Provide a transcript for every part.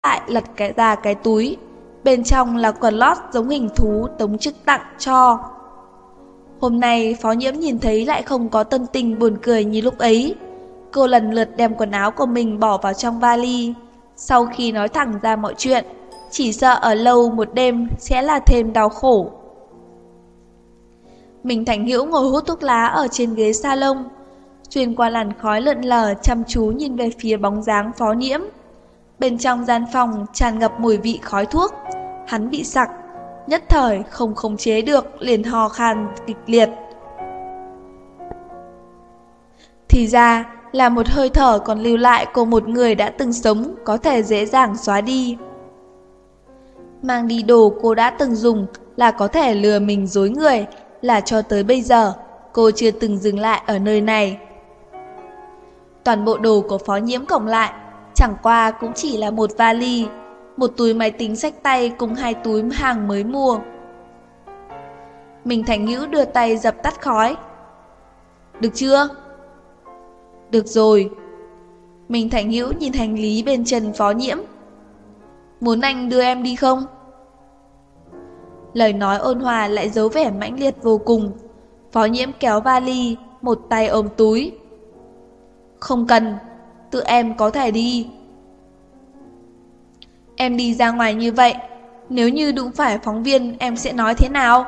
lại lật ra cái túi. Bên trong là quần lót giống hình thú Tống Trực tặng cho. Hôm nay Phó Nhiễm nhìn thấy lại không có tâm tình buồn cười như lúc ấy. Cô lần lượt đem quần áo của mình bỏ vào trong vali. Sau khi nói thẳng ra mọi chuyện, chỉ sợ ở lâu một đêm sẽ là thêm đau khổ. Mình Thành Hữu ngồi hút thuốc lá ở trên ghế salon, xuyên qua làn khói lượn lờ chăm chú nhìn về phía bóng dáng Phó Nhiễm. Bên trong gian phòng tràn ngập mùi vị khói thuốc. Hắn bị sặc, nhất thời không khống chế được, liền ho khan kịch liệt. Thì ra là một hơi thở còn lưu lại của một người đã từng sống có thể dễ dàng xóa đi. Mang đi đồ cô đã từng dùng là có thể lừa mình dối người, là cho tới bây giờ cô chưa từng dừng lại ở nơi này. Toàn bộ đồ của Phó Nhiễm cộng lại chẳng qua cũng chỉ là một vali, một túi máy tính xách tay cùng 2 túi hàng mới mua. Mình Thành Hữu đưa tay dập tắt khói. Được chưa? Được rồi. Mình Thành Hữu nhìn hành lý bên chân Phó Nhiễm. Muốn anh đưa em đi không? Lời nói ôn hòa lại giấu vẻ mãnh liệt vô cùng. Phó Nhiễm kéo vali, một tay ôm túi. Không cần, tự em có thể đi. Em đi ra ngoài như vậy, nếu như đụng phải phóng viên em sẽ nói thế nào?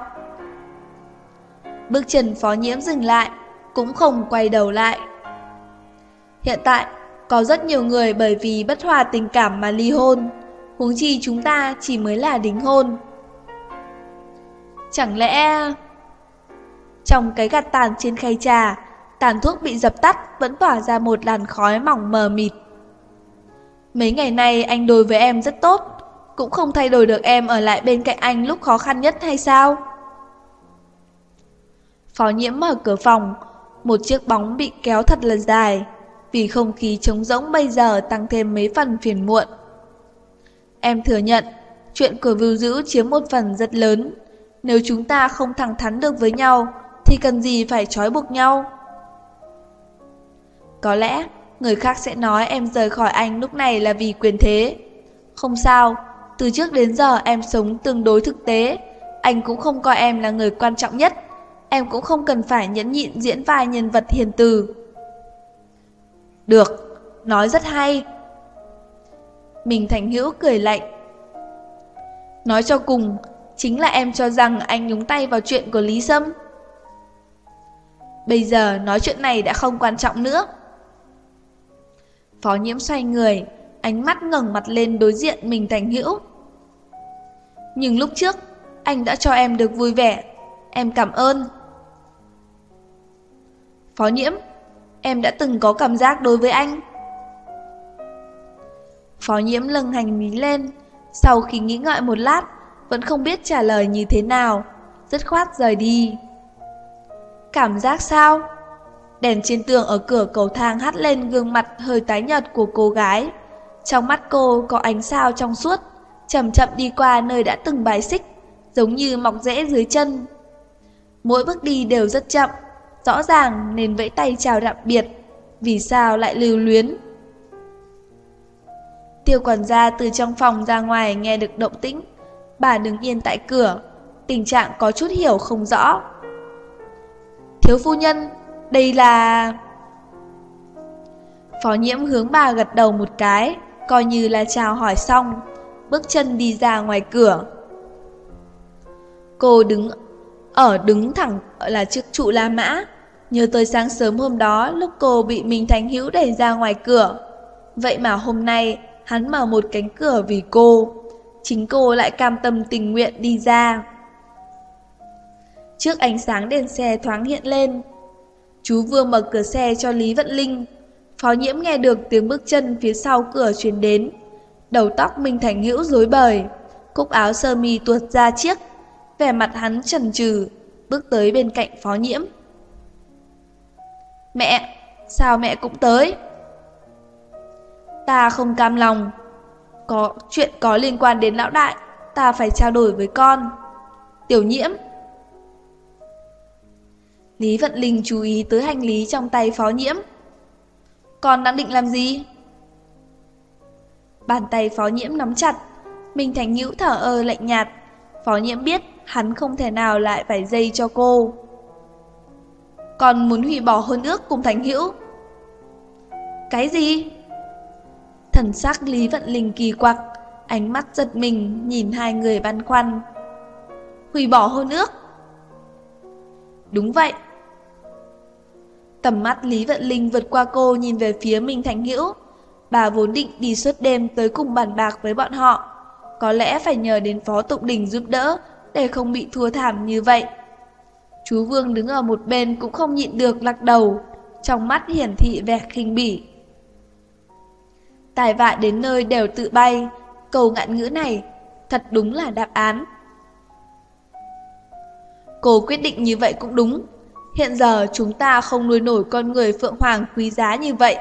Bước chân Phó Nhiễm dừng lại, cũng không quay đầu lại. Hiện tại, có rất nhiều người bởi vì bất hòa tình cảm mà ly hôn, huống chi chúng ta chỉ mới là đính hôn. Chẳng lẽ... Trong cái gạt tàn trên khay trà, tàn thuốc bị dập tắt vẫn tỏa ra một làn khói mỏng mờ mịt. Mấy ngày nay anh đối với em rất tốt, cũng không thay đổi được em ở lại bên cạnh anh lúc khó khăn nhất hay sao? Phó Nhiễm mở cửa phòng, một chiếc bóng bị kéo thật là dài, vì không khí trống rỗng bây giờ tăng thêm mấy phần phiền muộn. Em thừa nhận, chuyện của Vưu Dữ chiếm một phần rất lớn. Nếu chúng ta không thẳng thắn được với nhau, thì cần gì phải trói buộc nhau? Có lẽ người khác sẽ nói em rời khỏi anh lúc này là vì quyền thế. Không sao, từ trước đến giờ em sống tương đối thực tế. Anh cũng không coi em là người quan trọng nhất. Em cũng không cần phải nhẫn nhịn diễn vai nhân vật hiền từ. Được, nói rất hay. Mình Thành Hữu cười lạnh. Nói cho cùng, chính là em cho rằng anh nhúng tay vào chuyện của Lý Sâm. Bây giờ nói chuyện này đã không quan trọng nữa. Phó Nhiễm xoay người, ánh mắt ngẩng mặt lên đối diện mình Thành Hữu. Nhưng lúc trước, anh đã cho em được vui vẻ. Em cảm ơn. Phó Nhiễm, em đã từng có cảm giác đối với anh. Phó Nhiễm lâng hành mí lên, sau khi nghĩ ngợi một lát, vẫn không biết trả lời như thế nào, dứt khoát rời đi. Cảm giác sao? Đèn trên tường ở cửa cầu thang hắt lên gương mặt hơi tái nhợt của cô gái. Trong mắt cô có ánh sao trong suốt, chậm chậm đi qua nơi đã từng bài xích, giống như mọc rễ dưới chân. Mỗi bước đi đều rất chậm, rõ ràng nên vẫy tay chào tạm biệt, vì sao lại lưu luyến. Tiêu quản gia từ trong phòng ra ngoài nghe được động tĩnh, bà đứng yên tại cửa, tình trạng có chút hiểu không rõ. Thiếu phu nhân, đây là... Phó Nhiễm hướng bà gật đầu một cái, coi như là chào hỏi xong, bước chân đi ra ngoài cửa. Cô đứng thẳng là trước trụ La Mã, nhớ tới sáng sớm hôm đó lúc cô bị Minh Thành Hữu đẩy ra ngoài cửa. Vậy mà hôm nay hắn mở một cánh cửa vì cô, chính cô lại cam tâm tình nguyện đi ra. Trước ánh sáng đèn xe thoáng hiện lên, chú vừa mở cửa xe cho Lý Vận Linh. Phó Nhiễm nghe được tiếng bước chân phía sau cửa truyền đến. Đầu tóc Minh Thành Hữu rối bời, cúc áo sơ mi tuột ra chiếc, vẻ mặt hắn chần chừ, bước tới bên cạnh Phó Nhiễm. Mẹ, sao mẹ cũng tới? Ta không cam lòng. Có chuyện có liên quan đến lão đại, ta phải trao đổi với con. Tiểu Nhiễm. Lý Vận Linh chú ý tới hành lý trong tay Phó Nhiễm. Con đang định làm gì? Bàn tay Phó Nhiễm nắm chặt. Minh Thành Hữu thở ơ lạnh nhạt. Phó Nhiễm biết hắn không thể nào lại phải dây cho cô. Còn muốn hủy bỏ hôn ước cùng Thành Hữu? Cái gì? Thần sắc Lý Vận Linh kỳ quặc, ánh mắt giật mình nhìn hai người băn khoăn. Hủy bỏ hôn ước? Đúng vậy. Tầm mắt Lý Vận Linh vượt qua cô nhìn về phía Minh Thành Hữu. Bà vốn định đi suốt đêm tới cùng bàn bạc với bọn họ. Có lẽ phải nhờ đến Phó Tụng Đình giúp đỡ để không bị thua thảm như vậy. Chú Vương đứng ở một bên cũng không nhịn được lắc đầu, trong mắt hiển thị vẻ khinh bỉ. Tai vạ đến nơi đều tự bay, câu ngạn ngữ này thật đúng là đáp án. Cô quyết định như vậy cũng đúng. Hiện giờ chúng ta không nuôi nổi con người Phượng Hoàng quý giá như vậy.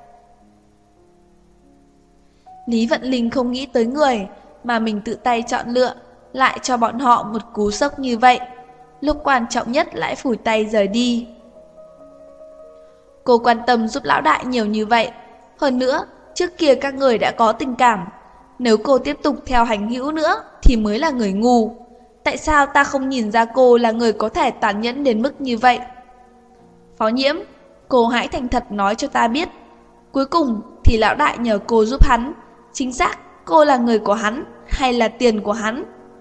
Lý Vận Linh không nghĩ tới người mà mình tự tay chọn lựa lại cho bọn họ một cú sốc như vậy. Lúc quan trọng nhất lại phủi tay rời đi. Cô quan tâm giúp lão đại nhiều như vậy. Hơn nữa, trước kia các người đã có tình cảm. Nếu cô tiếp tục theo Hành Hữu nữa thì mới là người ngu. Tại sao ta không nhìn ra cô là người có thể tàn nhẫn đến mức như vậy? Phó Nhiễm, cô hãy thành thật nói cho ta biết. Cuối cùng thì lão đại nhờ cô giúp hắn. Chính xác, cô là người của hắn hay là tiền của hắn?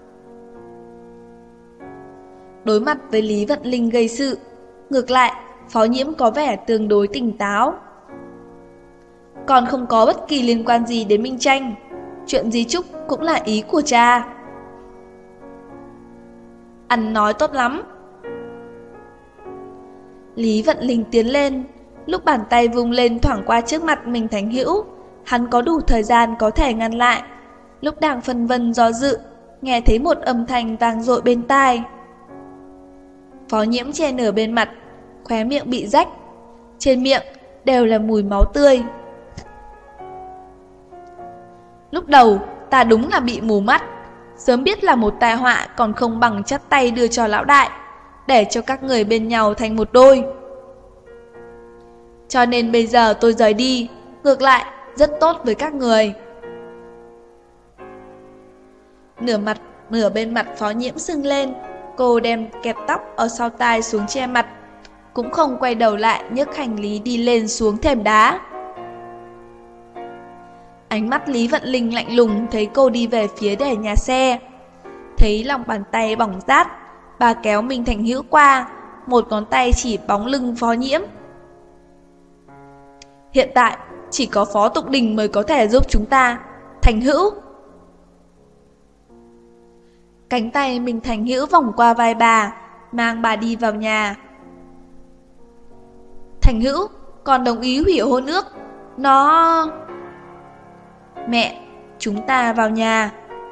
Đối mặt với Lý Vận Linh gây sự, ngược lại, Phó Nhiễm có vẻ tương đối tỉnh táo. Còn không có bất kỳ liên quan gì đến Minh Tranh. Chuyện di chúc cũng là ý của cha. Ăn nói tốt lắm. Lý Vận Linh tiến lên, lúc bàn tay vung lên thoảng qua trước mặt Minh Thành Hữu, hắn có đủ thời gian có thể ngăn lại. Lúc đang phân vân do dự, nghe thấy một âm thanh vang dội bên tai. Phó Nhiễm che nửa bên mặt, khóe miệng bị rách, trên miệng đều là mùi máu tươi. Lúc đầu ta đúng là bị mù mắt, sớm biết là một tai họa còn không bằng chắt tay đưa cho lão đại, để cho các người bên nhau thành một đôi. Cho nên bây giờ tôi rời đi, ngược lại rất tốt với các người. Nửa bên mặt Phó Nhiễm sưng lên, cô đem kẹp tóc ở sau tai xuống che mặt, cũng không quay đầu lại nhấc hành lý đi lên xuống thềm đá. Ánh mắt Lý Vận Linh lạnh lùng thấy cô đi về phía để nhà xe. Thấy lòng bàn tay bỏng rát, bà kéo Minh Thành Hữu qua, một ngón tay chỉ bóng lưng Phó Nhiễm. Hiện tại chỉ có Phó Tụng Đình mới có thể giúp chúng ta. Thành Hữu. Cánh tay Minh Thành Hữu vòng qua vai bà, mang bà đi vào nhà. Thành Hữu còn đồng ý hủy hôn ước. Nó... Mẹ, chúng ta vào nhà.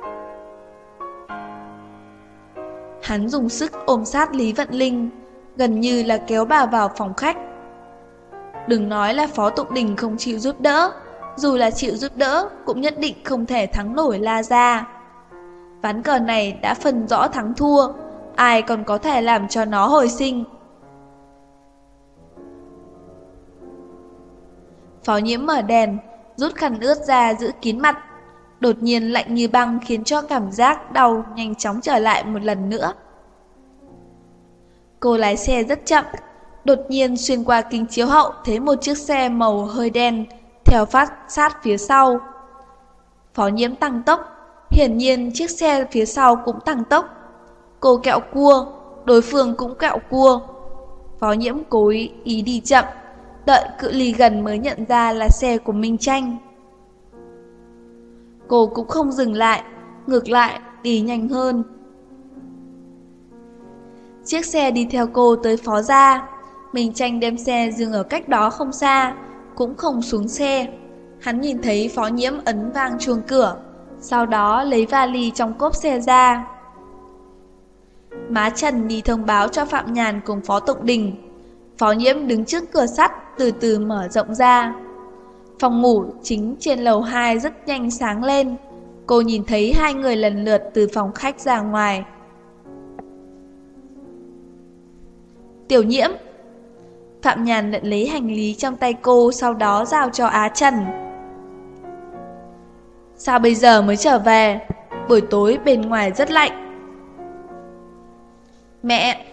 Hắn dùng sức ôm sát Lý Vận Linh, gần như là kéo bà vào phòng khách. Đừng nói là Phó Tụng Đình không chịu giúp đỡ, dù là chịu giúp đỡ cũng nhất định không thể thắng nổi La Gia. Ván cờ này đã phân rõ thắng thua, ai còn có thể làm cho nó hồi sinh. Phó Nhiễm mở đèn, rút khăn ướt ra giữ kín mặt. Đột nhiên lạnh như băng khiến cho cảm giác đau nhanh chóng trở lại một lần nữa. Cô lái xe rất chậm, đột nhiên xuyên qua kính chiếu hậu thấy một chiếc xe màu hơi đen theo sát phía sau. Phó Nhiễm tăng tốc, hiển nhiên chiếc xe phía sau cũng tăng tốc. Cô kẹo cua, đối phương cũng kẹo cua. Phó Nhiễm cố ý đi chậm, đợi cự ly gần mới nhận ra là xe của Minh Tranh. Cô cũng không dừng lại, ngược lại đi nhanh hơn. Chiếc xe đi theo cô tới Phó gia. Minh Tranh đem xe dừng ở cách đó không xa, cũng không xuống xe. Hắn nhìn thấy Phó Nhiễm ấn vang chuông cửa, sau đó lấy vali trong cốp xe ra. Má Trần đi thông báo cho Phạm Nhàn cùng Phó Tụng Đình. Phó Nhiễm đứng trước cửa sắt từ từ mở rộng ra. Phòng ngủ chính trên lầu 2 rất nhanh sáng lên. Cô nhìn thấy hai người lần lượt từ phòng khách ra ngoài. Tiểu Nhiễm. Phạm Nhàn nhận lấy hành lý trong tay cô, sau đó giao cho Á Trần. Sao bây giờ mới trở về? Buổi tối bên ngoài rất lạnh. Mẹ!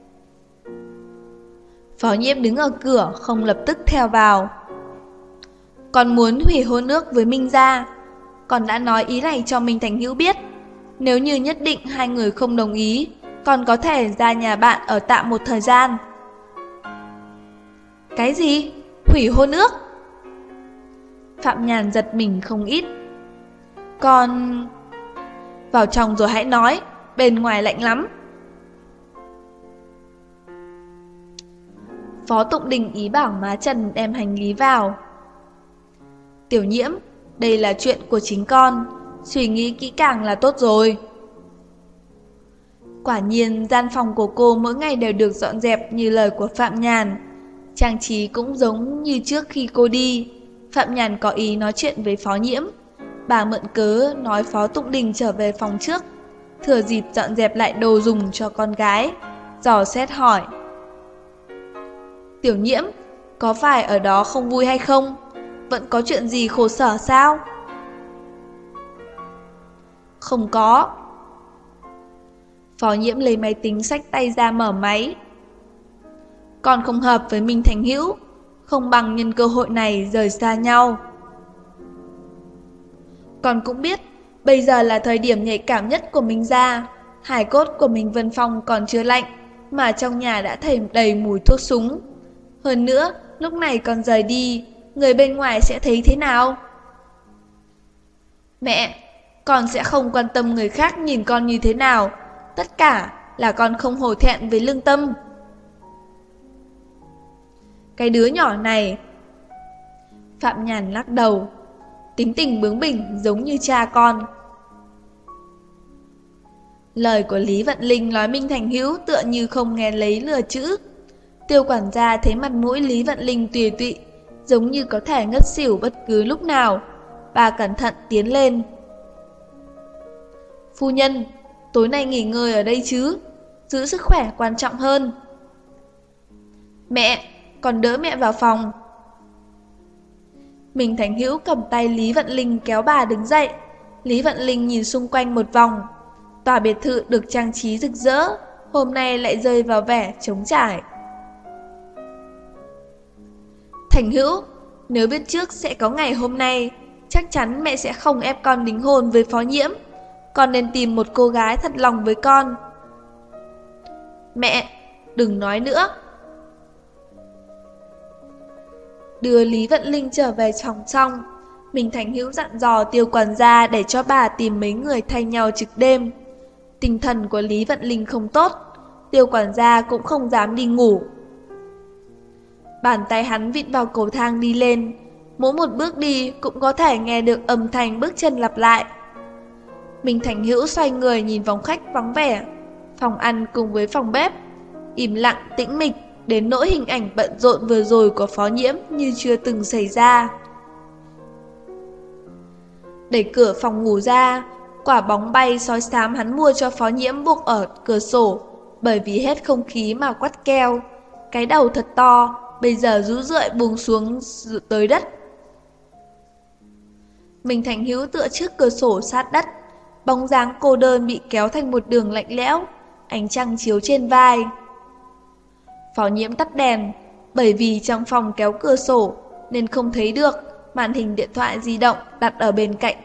Phó Nhiễm đứng ở cửa không lập tức theo vào. Con muốn hủy hôn ước với Minh Gia. Con đã nói ý này cho Minh Thành Hữu biết. Nếu như nhất định hai người không đồng ý, con có thể ra nhà bạn ở tạm một thời gian. Cái gì? Hủy hôn ước? Phạm Nhàn giật mình không ít. Con... Vào trong rồi hãy nói, bên ngoài lạnh lắm. Phó Tụng Đình ý bảo má Trần đem hành lý vào. Tiểu Nhiễm, đây là chuyện của chính con, suy nghĩ kỹ càng là tốt rồi. Quả nhiên gian phòng của cô mỗi ngày đều được dọn dẹp như lời của Phạm Nhàn. Trang trí cũng giống như trước khi cô đi. Phạm Nhàn có ý nói chuyện với Phó Nhiễm. Bà mượn cớ nói Phó Tụng Đình trở về phòng trước, thừa dịp dọn dẹp lại đồ dùng cho con gái, dò xét hỏi. Tiểu Nhiễm, có phải ở đó không vui hay không? Vẫn có chuyện gì khổ sở sao? Không có. Phó Nhiễm lấy máy tính xách tay ra mở máy. Con không hợp với Minh Thành Hữu, không bằng nhân cơ hội này rời xa nhau. Con cũng biết, bây giờ là thời điểm nhạy cảm nhất của Minh Gia. Hài cốt của Minh Vân Phong còn chưa lạnh, mà trong nhà đã thầy đầy mùi thuốc súng. Hơn nữa, lúc này con rời đi, người bên ngoài sẽ thấy thế nào? Mẹ, con sẽ không quan tâm người khác nhìn con như thế nào. Tất cả là con không hổ thẹn với lương tâm. Cái đứa nhỏ này... Phạm Nhàn lắc đầu. Tính tình bướng bỉnh giống như cha con. Lời của Lý Vận Linh nói Minh Thành Hữu tựa như không nghe lấy lừa chữ. Tiêu quản gia thấy mặt mũi Lý Vận Linh tùy tụy, giống như có thể ngất xỉu bất cứ lúc nào. Bà cẩn thận tiến lên. Phu nhân, tối nay nghỉ ngơi ở đây chứ, giữ sức khỏe quan trọng hơn. Mẹ, còn đỡ mẹ vào phòng. Minh Thành Hữu cầm tay Lý Vận Linh kéo bà đứng dậy. Lý Vận Linh nhìn xung quanh một vòng. Tòa biệt thự được trang trí rực rỡ, hôm nay lại rơi vào vẻ trống trải. Thành Hữu, nếu biết trước sẽ có ngày hôm nay, chắc chắn mẹ sẽ không ép con đính hôn với Phó Nhiễm. Con nên tìm một cô gái thật lòng với con. Mẹ, đừng nói nữa. Đưa Lý Vận Linh trở về phòng xong, Minh Thành Hữu dặn dò Tiêu quản gia để cho bà tìm mấy người thay nhau trực đêm. Tinh thần của Lý Vận Linh không tốt, Tiêu quản gia cũng không dám đi ngủ. Bàn tay hắn vịn vào cầu thang đi lên, mỗi một bước đi cũng có thể nghe được âm thanh bước chân lặp lại. Minh Thành Hữu xoay người nhìn phòng khách vắng vẻ, phòng ăn cùng với phòng bếp, im lặng tĩnh mịch đến nỗi hình ảnh bận rộn vừa rồi của Phó Nhiễm như chưa từng xảy ra. Đẩy cửa phòng ngủ ra, quả bóng bay sói xám hắn mua cho Phó Nhiễm buộc ở cửa sổ, bởi vì hết không khí mà quắt keo. Cái đầu thật to, bây giờ rũ rượi buông xuống tới đất. Minh Thành Hữu tựa trước cửa sổ sát đất, bóng dáng cô đơn bị kéo thành một đường lạnh lẽo, ánh trăng chiếu trên vai. Phó Nhiễm tắt đèn, bởi vì trong phòng kéo cửa sổ nên không thấy được màn hình điện thoại di động đặt ở bên cạnh.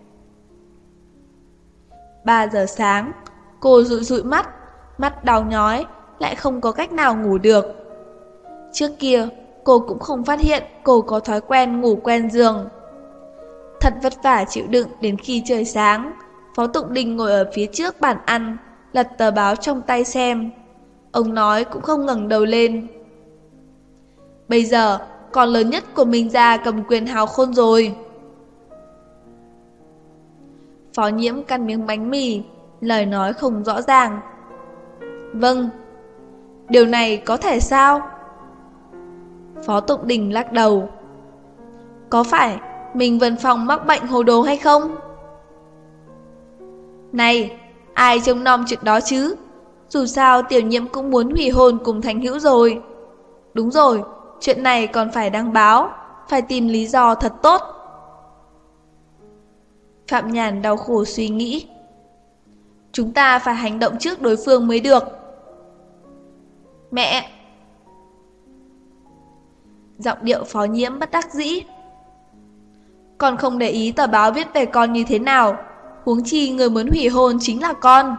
3 giờ sáng, cô dụi dụi mắt đau nhói, lại không có cách nào ngủ được. Trước kia, cô cũng không phát hiện cô có thói quen ngủ quen giường. Thật vất vả chịu đựng đến khi trời sáng, Phó Tụng Đình ngồi ở phía trước bàn ăn, lật tờ báo trong tay xem. Ông nói cũng không ngẩng đầu lên. Bây giờ, con lớn nhất của Minh Gia cầm quyền hào khôn rồi. Phó Nhiễm căn miếng bánh mì, lời nói không rõ ràng. Vâng. Điều này có thể sao? Phó Tụng Đình lắc đầu. Có phải Minh Vân Phong mắc bệnh hồ đồ hay không? Này, ai trông nom chuyện đó chứ? Dù sao Tiểu Nhiễm cũng muốn hủy hôn cùng Thành Hữu rồi. Đúng rồi, chuyện này còn phải đăng báo, phải tìm lý do thật tốt. Phạm Nhàn đau khổ suy nghĩ. Chúng ta phải hành động trước đối phương mới được. Mẹ! Giọng điệu Phó Nhiễm bất đắc dĩ. Con không để ý tờ báo viết về con như thế nào, huống chi người muốn hủy hôn chính là con.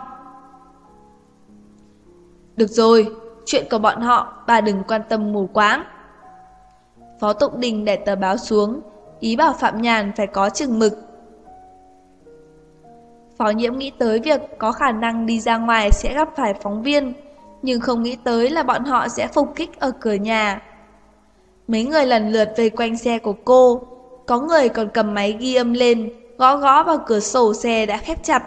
Được rồi, chuyện của bọn họ bà đừng quan tâm mù quáng. Phó Tụng Đình để tờ báo xuống, ý bảo Phạm Nhàn phải có chừng mực. Phó Nhiễm nghĩ tới việc có khả năng đi ra ngoài sẽ gặp phải phóng viên, nhưng không nghĩ tới là bọn họ sẽ phục kích ở cửa nhà. Mấy người lần lượt vây quanh xe của cô, có người còn cầm máy ghi âm lên, gõ gõ vào cửa sổ xe đã khép chặt.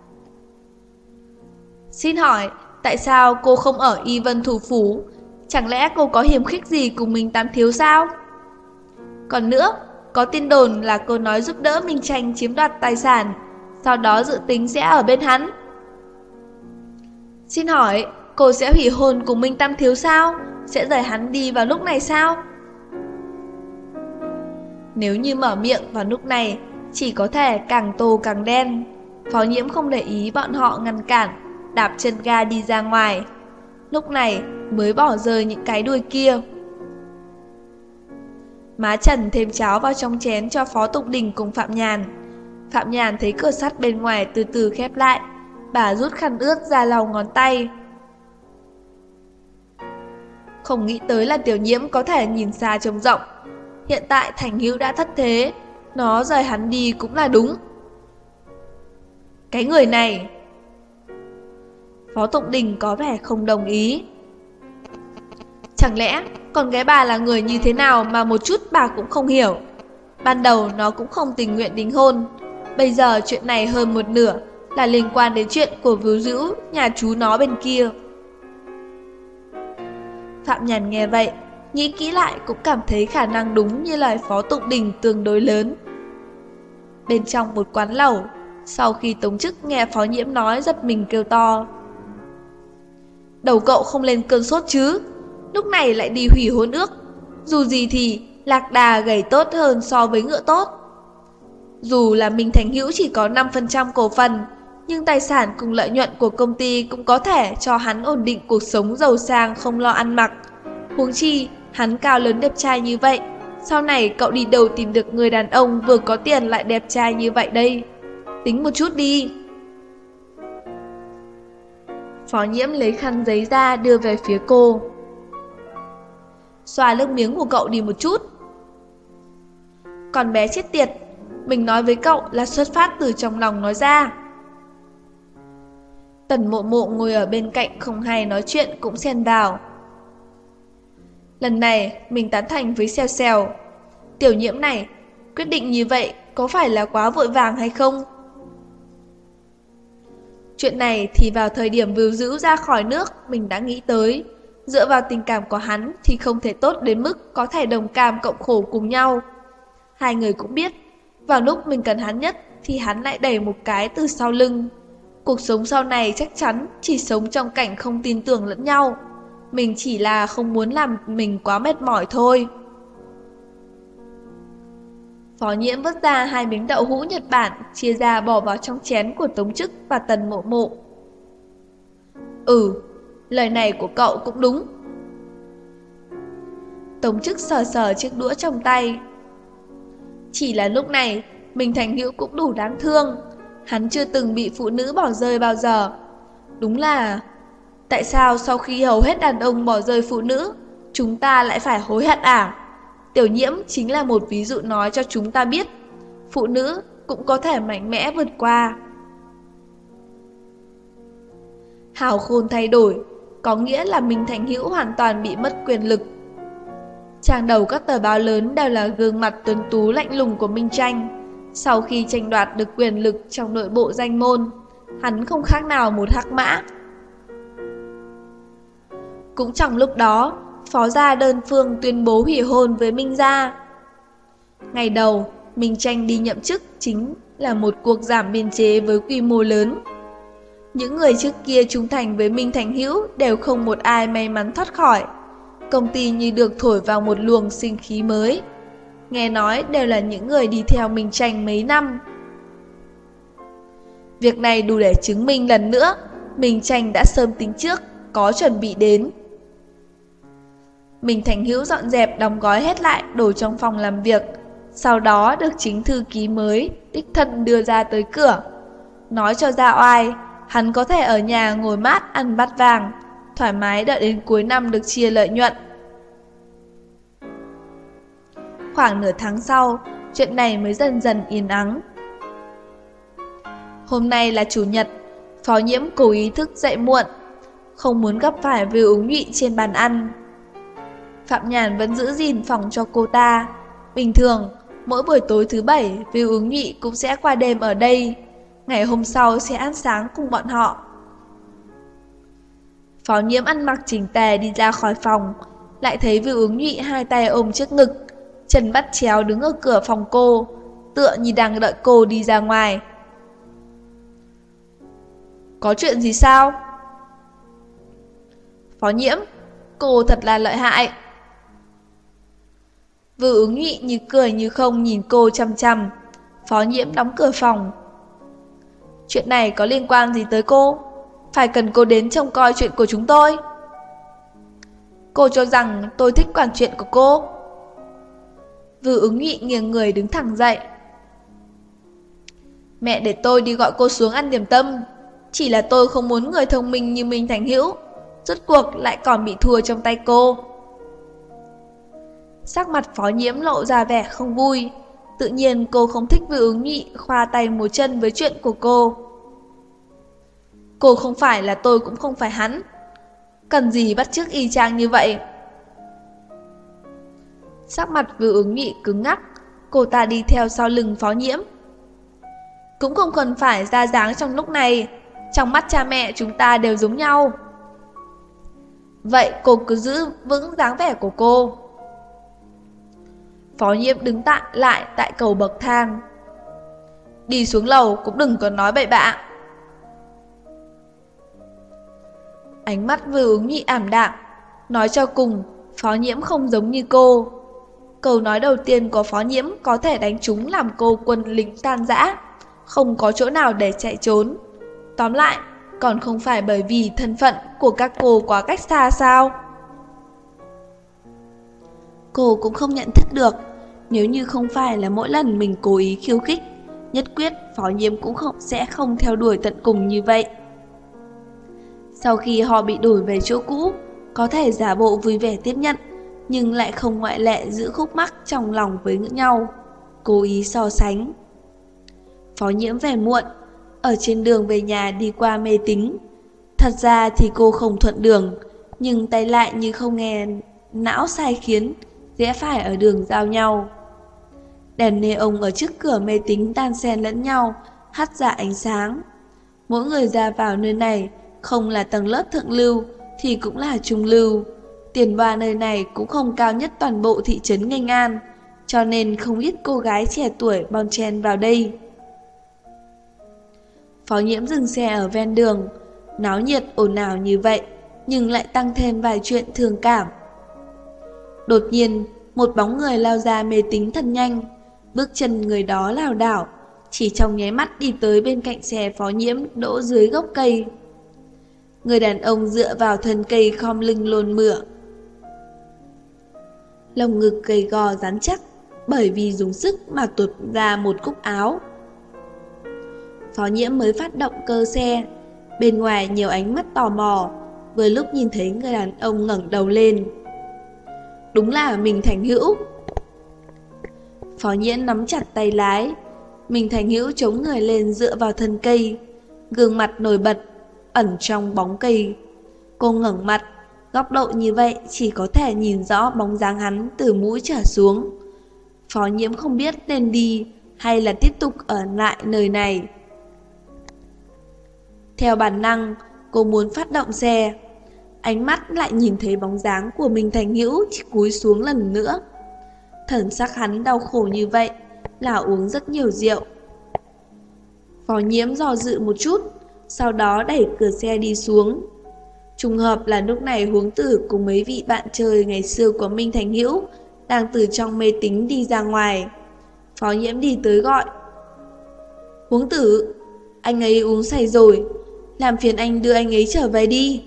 Xin hỏi, tại sao cô không ở Y Vân thủ phủ? Chẳng lẽ cô có hiềm khích gì cùng Minh Tam Thiếu sao? Còn nữa, có tin đồn là cô nói giúp đỡ Minh Tranh chiếm đoạt tài sản, sau đó dự tính sẽ ở bên hắn. Xin hỏi, cô sẽ hủy hôn cùng Minh Tam Thiếu sao? Sẽ rời hắn đi vào lúc này sao? Nếu như mở miệng vào lúc này, chỉ có thể càng tô càng đen. Phó Nhiễm không để ý bọn họ ngăn cản, đạp chân ga đi ra ngoài. Lúc này mới bỏ rơi những cái đuôi kia. Má Trần thêm cháo vào trong chén cho Phó Tụng Đình cùng Phạm Nhàn. Phạm Nhàn thấy cửa sắt bên ngoài từ từ khép lại, bà rút khăn ướt ra lau ngón tay. Không nghĩ tới là Tiểu Nhiễm có thể nhìn xa trông rộng. Hiện tại Thành Hữu đã thất thế, nó rời hắn đi cũng là đúng. Cái người này... Phó Tụng Đình có vẻ không đồng ý. Chẳng lẽ con gái bà là người như thế nào mà một chút bà cũng không hiểu? Ban đầu nó cũng không tình nguyện đính hôn. Bây giờ chuyện này hơn một nửa là liên quan đến chuyện của Vưu Dữ, nhà chú nó bên kia. Phạm Nhàn nghe vậy, nghĩ kỹ lại cũng cảm thấy khả năng đúng như lời Phó Tụng Đình tương đối lớn. Bên trong một quán lẩu, sau khi Tống Chức nghe Phó Nhiễm nói giật mình kêu to. Đầu cậu không lên cơn sốt chứ? Lúc này lại đi hủy hôn ước. Dù gì thì lạc đà gầy tốt hơn so với ngựa tốt. Dù là Minh Thành Hữu chỉ có 5% cổ phần, nhưng tài sản cùng lợi nhuận của công ty cũng có thể cho hắn ổn định cuộc sống giàu sang không lo ăn mặc. Huống chi, hắn cao lớn đẹp trai như vậy, sau này cậu đi đâu tìm được người đàn ông vừa có tiền lại đẹp trai như vậy đây? Tính một chút đi. Phó Nhiễm lấy khăn giấy ra đưa về phía cô. Xoa nước miếng của cậu đi một chút. Con bé chết tiệt, mình nói với cậu là xuất phát từ trong lòng nói ra. Tần Mộ Mộ ngồi ở bên cạnh không hay nói chuyện cũng xen vào. Lần này mình tán thành với Xèo Xèo. Tiểu Nhiễm này, quyết định như vậy có phải là quá vội vàng hay không? Chuyện này thì vào thời điểm Vưu Dữ ra khỏi nước mình đã nghĩ tới. Dựa vào tình cảm của hắn thì không thể tốt đến mức có thể đồng cam cộng khổ cùng nhau. Hai người cũng biết, vào lúc mình cần hắn nhất thì hắn lại đẩy một cái từ sau lưng. Cuộc sống sau này chắc chắn chỉ sống trong cảnh không tin tưởng lẫn nhau. Mình chỉ là không muốn làm mình quá mệt mỏi thôi. Phó Nhiễm vớt ra 2 miếng đậu hũ Nhật Bản, chia ra bỏ vào trong chén của Tống Chức và Tần Mộ Mộ. Lời này của cậu cũng đúng. Tống Chức sờ sờ chiếc đũa trong tay. Chỉ là lúc này, Minh Thành Hữu cũng đủ đáng thương. Hắn chưa từng bị phụ nữ bỏ rơi bao giờ. Đúng là... Tại sao sau khi hầu hết đàn ông bỏ rơi phụ nữ, chúng ta lại phải hối hận à? Tiểu Nhiễm chính là một ví dụ nói cho chúng ta biết, phụ nữ cũng có thể mạnh mẽ vượt qua. Hào Khôn thay đổi, có nghĩa là Minh Thành Hữu hoàn toàn bị mất quyền lực. Trang đầu các tờ báo lớn đều là gương mặt tuấn tú lạnh lùng của Minh Tranh. Sau khi tranh đoạt được quyền lực trong nội bộ danh môn, hắn không khác nào một hắc mã. Cũng trong lúc đó, Phó gia đơn phương tuyên bố hủy hôn với Minh gia. Ngày đầu, Minh Tranh đi nhậm chức chính là một cuộc giảm biên chế với quy mô lớn. Những người trước kia trung thành với Minh Thành Hữu đều không một ai may mắn thoát khỏi. Công ty như được thổi vào một luồng sinh khí mới. Nghe nói đều là những người đi theo Minh Tranh mấy năm. Việc này đủ để chứng minh lần nữa Minh Tranh đã sớm tính trước, có chuẩn bị đến. Minh Thành Hữu dọn dẹp đóng gói hết lại đồ trong phòng làm việc, sau đó được chính thư ký mới đích thân đưa ra tới cửa. Nói cho ra oai, hắn có thể ở nhà ngồi mát ăn bát vàng, thoải mái đợi đến cuối năm được chia lợi nhuận. Khoảng nửa tháng sau, chuyện này mới dần dần yên ắng. Hôm nay là chủ nhật, Phó Nhiễm cố ý thức dậy muộn, không muốn gặp phải Vưu Ứng Nhụy trên bàn ăn. Phạm Nhàn vẫn giữ gìn phòng cho cô ta. Bình thường, mỗi buổi tối thứ bảy, Vưu Ứng Nhụy cũng sẽ qua đêm ở đây. Ngày hôm sau sẽ ăn sáng cùng bọn họ. Phó Nhiễm ăn mặc chỉnh tề đi ra khỏi phòng, lại thấy Vưu Ứng Nhụy hai tay ôm trước ngực, chân bắt chéo đứng ở cửa phòng cô, tựa như đang đợi cô đi ra ngoài. Có chuyện gì sao? Phó Nhiễm, cô thật là lợi hại. Vưu Ứng Nhụy như cười như không nhìn cô chằm chằm. Phó Nhiễm đóng cửa phòng. Chuyện này có liên quan gì tới cô? Phải cần cô đến trông coi chuyện của chúng tôi? Cô cho rằng tôi thích quản chuyện của cô? Vưu Ứng Nhụy nghiêng người đứng thẳng dậy. Mẹ để tôi đi gọi cô xuống ăn điểm tâm. Chỉ là tôi không muốn người thông minh như Minh Thành Hữu rốt cuộc lại còn bị thua trong tay cô. Sắc mặt Phó Nhiễm lộ ra vẻ không vui. Tự nhiên cô không thích Vưu Ứng Nhụy khoa tay múa chân với chuyện của cô. Cô không phải là tôi cũng không phải hắn. Cần gì bắt chước y chang như vậy? Sắc mặt Vưu Ứng Nhụy cứng ngắc. Cô ta đi theo sau lưng Phó Nhiễm. Cũng không cần phải ra dáng trong lúc này. Trong mắt cha mẹ chúng ta đều giống nhau. Vậy cô cứ giữ vững dáng vẻ của cô. Phó Nhiễm đứng lại tại cầu bậc thang. Đi xuống lầu cũng đừng có nói bậy bạ. Ánh mắt Vưu Ứng Nhụy ảm đạm. Nói cho cùng, Phó Nhiễm không giống như cô. Câu nói đầu tiên của Phó Nhiễm có thể đánh trúng làm cô quân lính tan rã, không có chỗ nào để chạy trốn. Tóm lại, còn không phải bởi vì thân phận của các cô quá cách xa sao? Cô cũng không nhận thức được, nếu như không phải là mỗi lần mình cố ý khiêu khích, nhất quyết Phó Nhiễm cũng sẽ không theo đuổi tận cùng như vậy. Sau khi họ bị đổi về chỗ cũ, có thể giả bộ vui vẻ tiếp nhận, nhưng lại không ngoại lệ giữ khúc mắc trong lòng với nhau, cố ý so sánh. Phó Nhiễm về muộn, ở trên đường về nhà đi qua mê tín. Thật ra thì cô không thuận đường, nhưng tay lại như không nghe não sai khiến, rẽ phải ở đường giao nhau. Đèn neon ở trước cửa mê tín đan xen lẫn nhau, hắt ra ánh sáng. Mỗi người ra vào nơi này, không là tầng lớp thượng lưu thì cũng là trung lưu. Tiền hoa nơi này cũng không cao nhất toàn bộ thị trấn Nghênh An, cho nên không ít cô gái trẻ tuổi bon chen vào đây. Phó Nhiễm dừng xe ở ven đường, náo nhiệt ồn ào như vậy, nhưng lại tăng thêm vài chuyện thương cảm. Đột nhiên, một bóng người lao ra mê tín thật nhanh, bước chân người đó lảo đảo, chỉ trong nháy mắt đi tới bên cạnh xe Phó Nhiễm đỗ dưới gốc cây. Người đàn ông dựa vào thân cây khom lưng lồn mửa. Lồng ngực gầy gò rắn chắc, bởi vì dùng sức mà tuột ra một cúc áo. Phó Nhiễm mới phát động cơ xe, bên ngoài nhiều ánh mắt tò mò, vừa lúc nhìn thấy người đàn ông ngẩng đầu lên. Đúng là Minh Thành Hữu. Phó Nhiễm nắm chặt tay lái, Minh Thành Hữu chống người lên dựa vào thân cây, gương mặt nổi bật, ẩn trong bóng cây. Cô ngẩng mặt, góc độ như vậy chỉ có thể nhìn rõ bóng dáng hắn từ mũi trở xuống. Phó Nhiễm không biết nên đi hay là tiếp tục ở lại nơi này. Theo bản năng, cô muốn phát động xe. Ánh mắt lại nhìn thấy bóng dáng của Minh Thành Hữu cúi xuống lần nữa. Thần sắc hắn đau khổ như vậy là uống rất nhiều rượu. Phó Nhiễm do dự một chút, sau đó đẩy cửa xe đi xuống. Trùng hợp là lúc này Huống Tử cùng mấy vị bạn chơi ngày xưa của Minh Thành Hữu đang từ trong mê tín đi ra ngoài. Phó Nhiễm đi tới gọi. Huống Tử, Anh ấy uống say rồi, làm phiền anh đưa anh ấy trở về đi.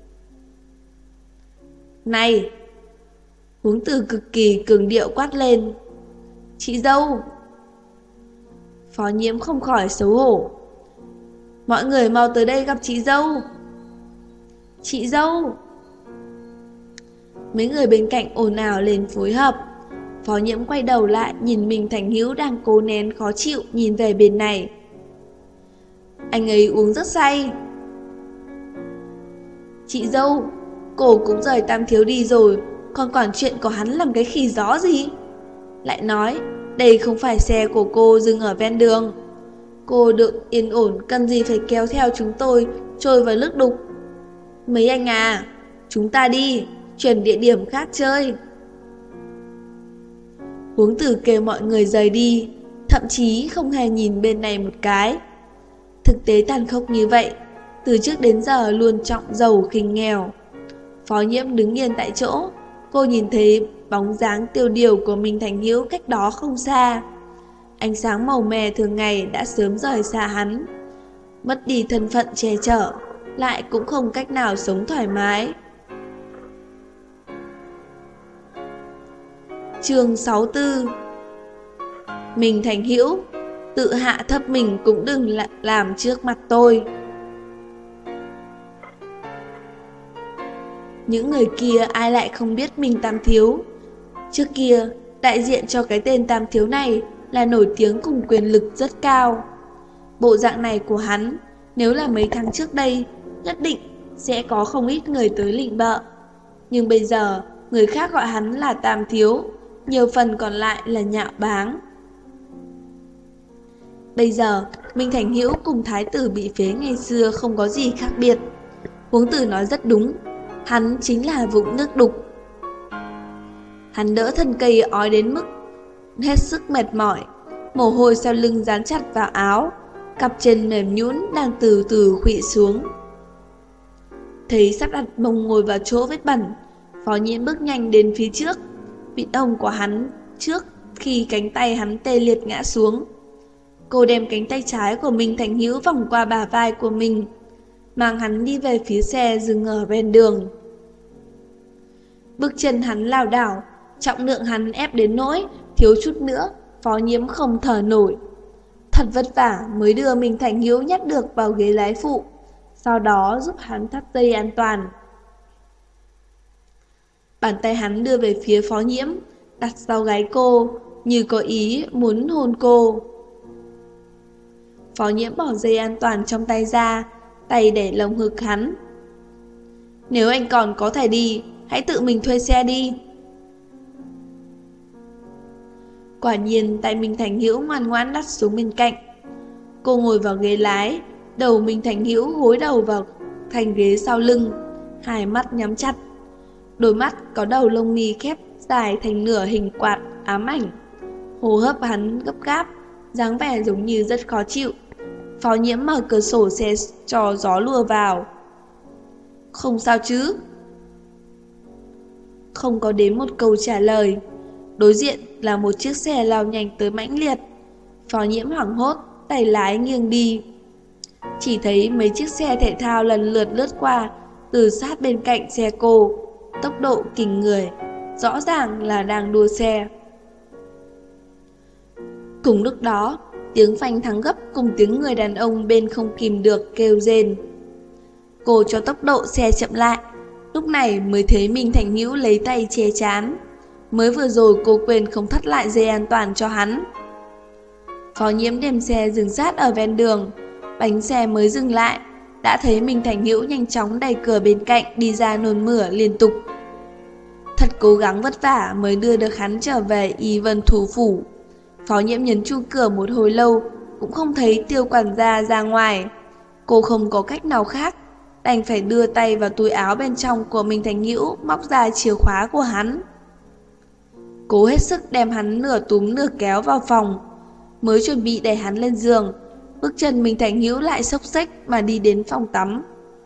Này! Huống Tử cực kỳ cường điệu quát lên. Chị dâu! Phó Nhiễm không khỏi xấu hổ. Mọi người mau tới đây gặp chị dâu. Chị dâu! Mấy người bên cạnh ồn ào lên phối hợp. Phó Nhiễm quay đầu lại nhìn Minh Thành Hữu đang cố nén khó chịu nhìn về bên này. Anh ấy uống rất say. Chị dâu, cô cũng rời Tam Thiếu đi rồi, còn chuyện của hắn làm cái khỉ gió gì? Lại nói, đây không phải xe của cô dừng ở ven đường. Cô được yên ổn, cần gì phải kéo theo chúng tôi trôi vào nước đục. Mấy anh à, chúng ta đi, chuyển địa điểm khác chơi. Huống Tử kêu mọi người rời đi, thậm chí không hề nhìn bên này một cái. Thực tế tàn khốc như vậy, từ trước đến giờ luôn trọng giàu khinh nghèo. Phó Nhiễm đứng yên tại chỗ, cô nhìn thấy bóng dáng tiêu điều của Minh Thành Hữu cách đó không xa. Ánh sáng màu mè thường ngày đã sớm rời xa hắn. Mất đi thân phận che chở, lại cũng không cách nào sống thoải mái. Chương 64. Minh Thành Hữu, tự hạ thấp mình cũng đừng làm trước mặt tôi. Những người kia ai lại không biết Minh Tam Thiếu. Trước kia, đại diện cho cái tên Tam Thiếu này là nổi tiếng cùng quyền lực rất cao. Bộ dạng này của hắn, nếu là mấy tháng trước đây, nhất định sẽ có không ít người tới lịnh bợ. Nhưng bây giờ, người khác gọi hắn là Tam Thiếu, nhiều phần còn lại là nhạo báng. Bây giờ, Minh Thành Hữu cùng thái tử bị phế ngày xưa không có gì khác biệt. Huống Tử nói rất đúng, hắn chính là vũng nước đục. Hắn đỡ thân cây ói đến mức hết sức mệt mỏi, mồ hôi sau lưng dán chặt vào áo, cặp chân mềm nhũn đang từ từ khuỵu xuống. Thấy sắp đặt mông ngồi vào chỗ vết bẩn, Phó Nhiễm bước nhanh đến phía trước, bị ông của hắn trước khi cánh tay hắn tê liệt ngã xuống. Cô đem cánh tay trái của Minh Thành Hữu vòng qua bả vai của mình, mang hắn đi về phía xe dừng ở ven đường. Bước chân hắn lảo đảo, trọng lượng hắn ép đến nỗi thiếu chút nữa Phó Nhiễm không thở nổi. Thật vất vả mới đưa Minh Thành Hữu nhét được vào ghế lái phụ, sau đó giúp hắn thắt dây an toàn. Bàn tay hắn đưa về phía Phó Nhiễm, đặt sau gáy cô, như có ý muốn hôn cô. Phó Nhiễm bỏ dây an toàn trong tay ra, tay để lồng ngực hắn. Nếu anh còn có thể đi, hãy tự mình thuê xe đi. Quả nhiên tay Minh Thành Hữu ngoan ngoãn đặt xuống bên cạnh. Cô ngồi vào ghế lái, đầu Minh Thành Hữu gối đầu vào thành ghế sau lưng, hai mắt nhắm chặt. Đôi mắt có đầu lông mi khép dài thành nửa hình quạt ám ảnh. Hô hấp hắn gấp gáp, dáng vẻ giống như rất khó chịu. Phó Nhiễm mở cửa sổ xe cho gió lùa vào. Không sao chứ? Không có đến một câu trả lời. Đối diện là một chiếc xe lao nhanh tới mãnh liệt. Phó Nhiễm hoảng hốt, tay lái nghiêng đi. Chỉ thấy mấy chiếc xe thể thao lần lượt lướt qua, từ sát bên cạnh xe cô, tốc độ kinh người, rõ ràng là đang đua xe. Cùng lúc đó, tiếng phanh thắng gấp cùng tiếng người đàn ông bên không kìm được kêu rên. Cô cho tốc độ xe chậm lại, lúc này mới thấy Minh Thành Hữu lấy tay che trán. Mới vừa rồi cô quên không thắt lại dây an toàn cho hắn. Phó Nhiễm đem xe dừng sát ở ven đường, bánh xe mới dừng lại, đã thấy Minh Thành Hữu nhanh chóng đẩy cửa bên cạnh đi ra nôn mửa liên tục. Thật cố gắng vất vả mới đưa được hắn trở về Y Vân thủ phủ. Phó Nhiễm nhấn chuông cửa một hồi lâu, cũng không thấy Tiêu quản gia ra ngoài. Cô không có cách nào khác, đành phải đưa tay vào túi áo bên trong của Minh Thành Hữu, móc ra chìa khóa của hắn. Cố hết sức đem hắn nửa túm nửa kéo vào phòng. Mới chuẩn bị đẩy hắn lên giường, bước chân Minh Thành Hữu lại xốc xếch mà đi đến phòng tắm.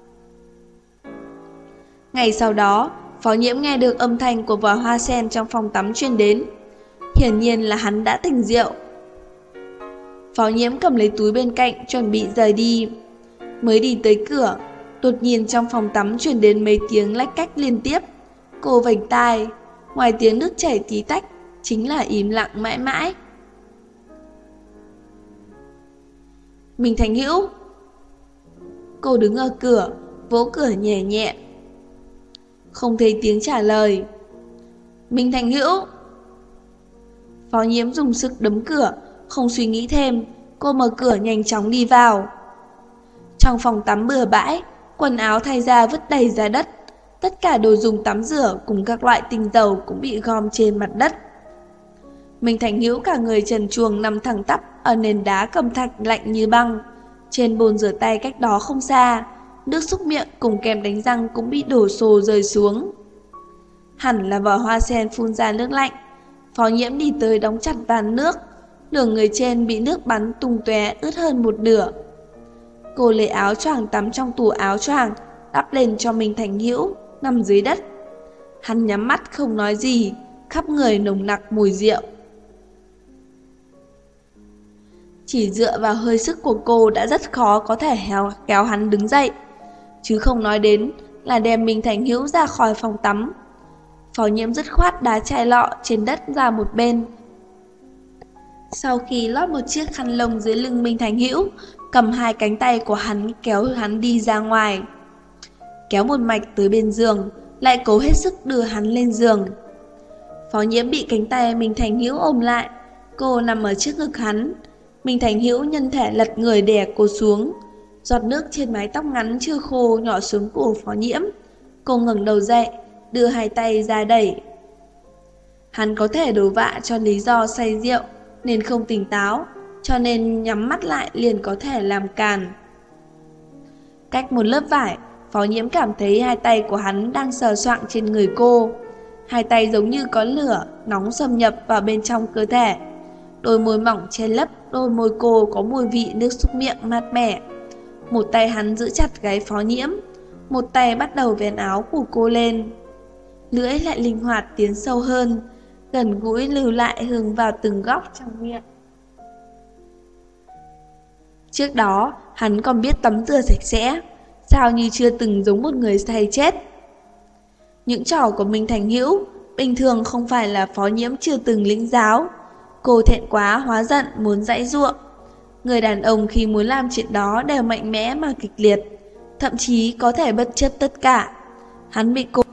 Ngày sau đó, Phó Nhiễm nghe được âm thanh của vòi hoa sen trong phòng tắm truyền đến. Hiển nhiên là hắn đã tỉnh rượu. Phó Nhiễm cầm lấy túi bên cạnh chuẩn bị rời đi. Mới đi tới cửa, đột nhiên trong phòng tắm truyền đến mấy tiếng lách cách liên tiếp. Cô vành tai, ngoài tiếng nước chảy tí tách chính là im lặng mãi mãi. Minh Thành Hữu. Cô đứng ở cửa, vỗ cửa nhẹ nhẹ. Không thấy tiếng trả lời. Minh Thành Hữu. Phó Nhiễm dùng sức đấm cửa, không suy nghĩ thêm, cô mở cửa nhanh chóng đi vào. Trong phòng tắm bừa bãi, quần áo thay ra vứt đầy ra đất. Tất cả đồ dùng tắm rửa cùng các loại tinh dầu cũng bị gom trên mặt đất. Minh Thành Hữu cả người trần truồng nằm thẳng tắp ở nền đá cẩm thạch lạnh như băng. Trên bồn rửa tay cách đó không xa, nước xúc miệng cùng kem đánh răng cũng bị đổ xô rơi xuống. Hẳn là vỏ hoa sen phun ra nước lạnh. Phó Nhiễm đi tới đóng chặt van nước, nửa người trên bị nước bắn tung tóe ướt hơn một nửa. Cô lấy áo choàng tắm trong tủ áo choàng đắp lên cho Minh Thành Hữu nằm dưới đất. Hắn nhắm mắt không nói gì, khắp người nồng nặc mùi rượu. Chỉ dựa vào hơi sức của cô đã rất khó có thể kéo hắn đứng dậy, chứ không nói đến là đem Minh Thành Hữu ra khỏi phòng tắm. Phó Nhiễm dứt khoát đá chai lọ trên đất ra một bên. Sau khi lót một chiếc khăn lông dưới lưng Minh Thành Hữu, cầm hai cánh tay của hắn kéo hắn đi ra ngoài. Kéo một mạch tới bên giường, lại cố hết sức đưa hắn lên giường. Phó Nhiễm bị cánh tay Minh Thành Hữu ôm lại, cô nằm ở trước ngực hắn. Minh Thành Hữu nhân thể lật người đè cô xuống. Giọt nước trên mái tóc ngắn chưa khô nhỏ xuống cổ Phó Nhiễm. Cô ngẩng đầu dậy, đưa hai tay ra đẩy. Hắn có thể đổ vạ cho lý do say rượu nên không tỉnh táo, cho nên nhắm mắt lại liền có thể làm càn. Cách một lớp vải, Phó Nhiễm cảm thấy hai tay của hắn đang sờ soạng trên người cô. Hai tay giống như có lửa nóng xâm nhập vào bên trong cơ thể. Đôi môi mỏng che lấp đôi môi cô có mùi vị nước xúc miệng mát mẻ. Một tay hắn giữ chặt gáy Phó Nhiễm, một tay bắt đầu vén áo của cô lên. Lưỡi lại linh hoạt tiến sâu hơn, gần gũi lưu lại hương vào từng góc trong miệng. Trước đó, hắn còn biết tắm rửa sạch sẽ, sao như chưa từng giống một người say chết. Những trò của Minh Thành Hữu bình thường không phải là Phó Nhiễm chưa từng lĩnh giáo. Cô thẹn quá hóa giận muốn giãy giụa. Người đàn ông khi muốn làm chuyện đó đều mạnh mẽ mà kịch liệt, thậm chí có thể bất chấp tất cả. Hắn bị cô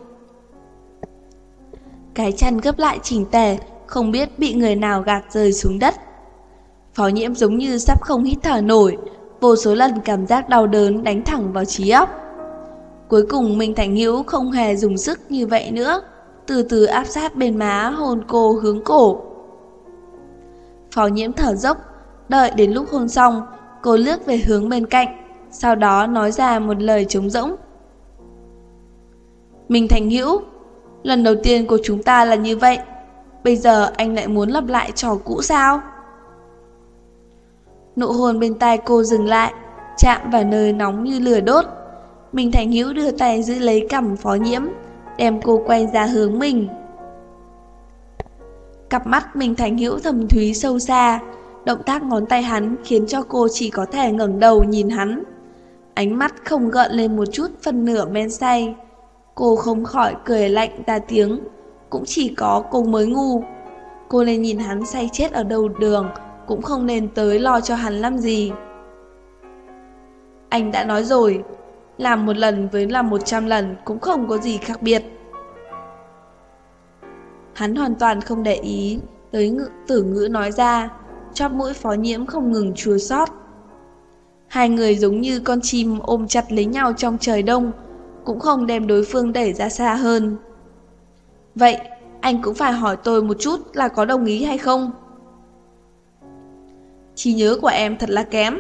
cái chăn gấp lại chỉnh tề, không biết bị người nào gạt rơi xuống đất. Phó Nhiễm giống như sắp không hít thở nổi, vô số lần cảm giác đau đớn đánh thẳng vào trí óc. Cuối cùng Minh Thành Hữu không hề dùng sức như vậy nữa, từ từ áp sát bên má hôn cô hướng cổ. Phó Nhiễm thở dốc, đợi đến lúc hôn xong, cô liếc về hướng bên cạnh, sau đó nói ra một lời trống rỗng. Minh Thành Hữu, lần đầu tiên của chúng ta là như vậy, bây giờ anh lại muốn lặp lại trò cũ sao? Nụ hôn bên tai cô dừng lại, chạm vào nơi nóng như lửa đốt. Minh Thành Hữu đưa tay giữ lấy cằm Phó Nhiễm, đem cô quay ra hướng mình. Cặp mắt Minh Thành Hữu thâm thúy sâu xa, động tác ngón tay hắn khiến cho cô chỉ có thể ngẩng đầu nhìn hắn. Ánh mắt không gợn lên một chút phân nửa men say. Cô không khỏi cười lạnh ra tiếng, cũng chỉ có cô mới ngu. Cô nên nhìn hắn say chết ở đầu đường, cũng không nên tới lo cho hắn làm gì. Anh đã nói rồi, làm một lần với làm 100 lần cũng không có gì khác biệt. Hắn hoàn toàn không để ý tới từ ngữ nói ra, chóp mũi Phó Nhiễm không ngừng chua xót. Hai người giống như con chim ôm chặt lấy nhau trong trời đông, cũng không đem đối phương đẩy ra xa hơn. Vậy, anh cũng phải hỏi tôi một chút là có đồng ý hay không? Trí nhớ của em thật là kém.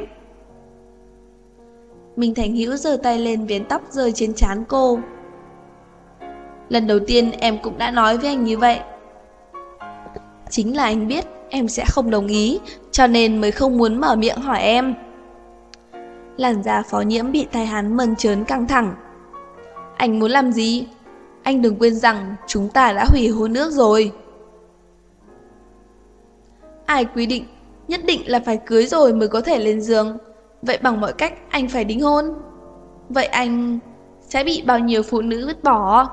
Minh Thành Hữu giơ tay lên vén tóc rơi trên trán cô. Lần đầu tiên em cũng đã nói với anh như vậy. Chính là anh biết em sẽ không đồng ý, cho nên mới không muốn mở miệng hỏi em. Làn da Phó Nhiễm bị tay hắn mơn trớn căng thẳng. Anh muốn làm gì? Anh đừng quên rằng chúng ta đã hủy hôn ước rồi. Ai quy định nhất định là phải cưới rồi mới có thể lên giường. Vậy bằng mọi cách anh phải đính hôn. Vậy anh sẽ bị bao nhiêu phụ nữ vứt bỏ?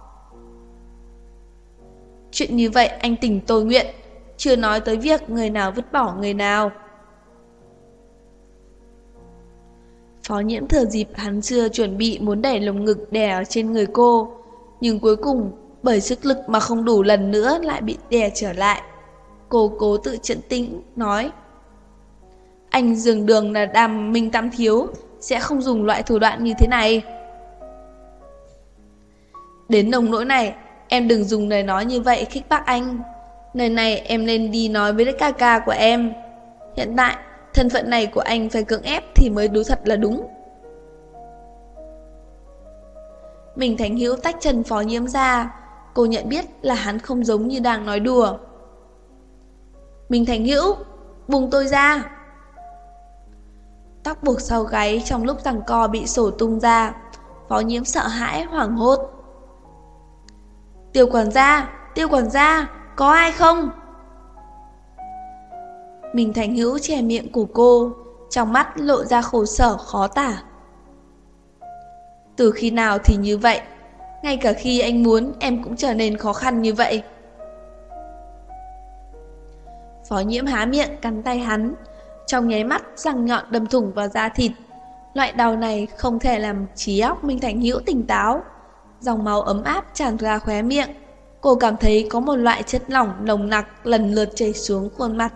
Chuyện như vậy anh tình tôi nguyện, chưa nói tới việc người nào vứt bỏ người nào. Phó Nhiễm thừa dịp hắn chưa chuẩn bị muốn đẩy lồng ngực đè ở trên người cô, nhưng cuối cùng bởi sức lực mà không đủ lần nữa lại bị đè trở lại. Cô cố tự trấn tĩnh nói: anh dường đường là Đàm Minh Tam thiếu, sẽ không dùng loại thủ đoạn như thế này. Đến nông nỗi này, em đừng dùng lời nói như vậy khích bác anh. Lời này em nên đi nói với ca ca của em. Hiện tại, thân phận này của anh phải cưỡng ép thì mới đúng thật là đúng. Mình Thành Hữu tách chân Phó Nhiễm ra, cô nhận biết là hắn không giống như đang nói đùa. Mình Thành Hữu, buông tôi ra. Tóc buộc sau gáy trong lúc giằng co bị sổ tung ra, Phó Nhiễm sợ hãi hoảng hốt. Tiêu quản gia, có ai không? Mình Thành Hữu che miệng của cô, trong mắt lộ ra khổ sở khó tả. Từ khi nào thì như vậy, ngay cả khi anh muốn em cũng trở nên khó khăn như vậy. Phó Nhiễm há miệng cắn tay hắn, trong nháy mắt răng nhọn đâm thủng vào da thịt. Loại đau này không thể làm trí óc Minh Thành Hữu tỉnh táo. Dòng máu ấm áp tràn ra khóe miệng. Cô cảm thấy có một loại chất lỏng nồng nặc lần lượt chảy xuống khuôn mặt.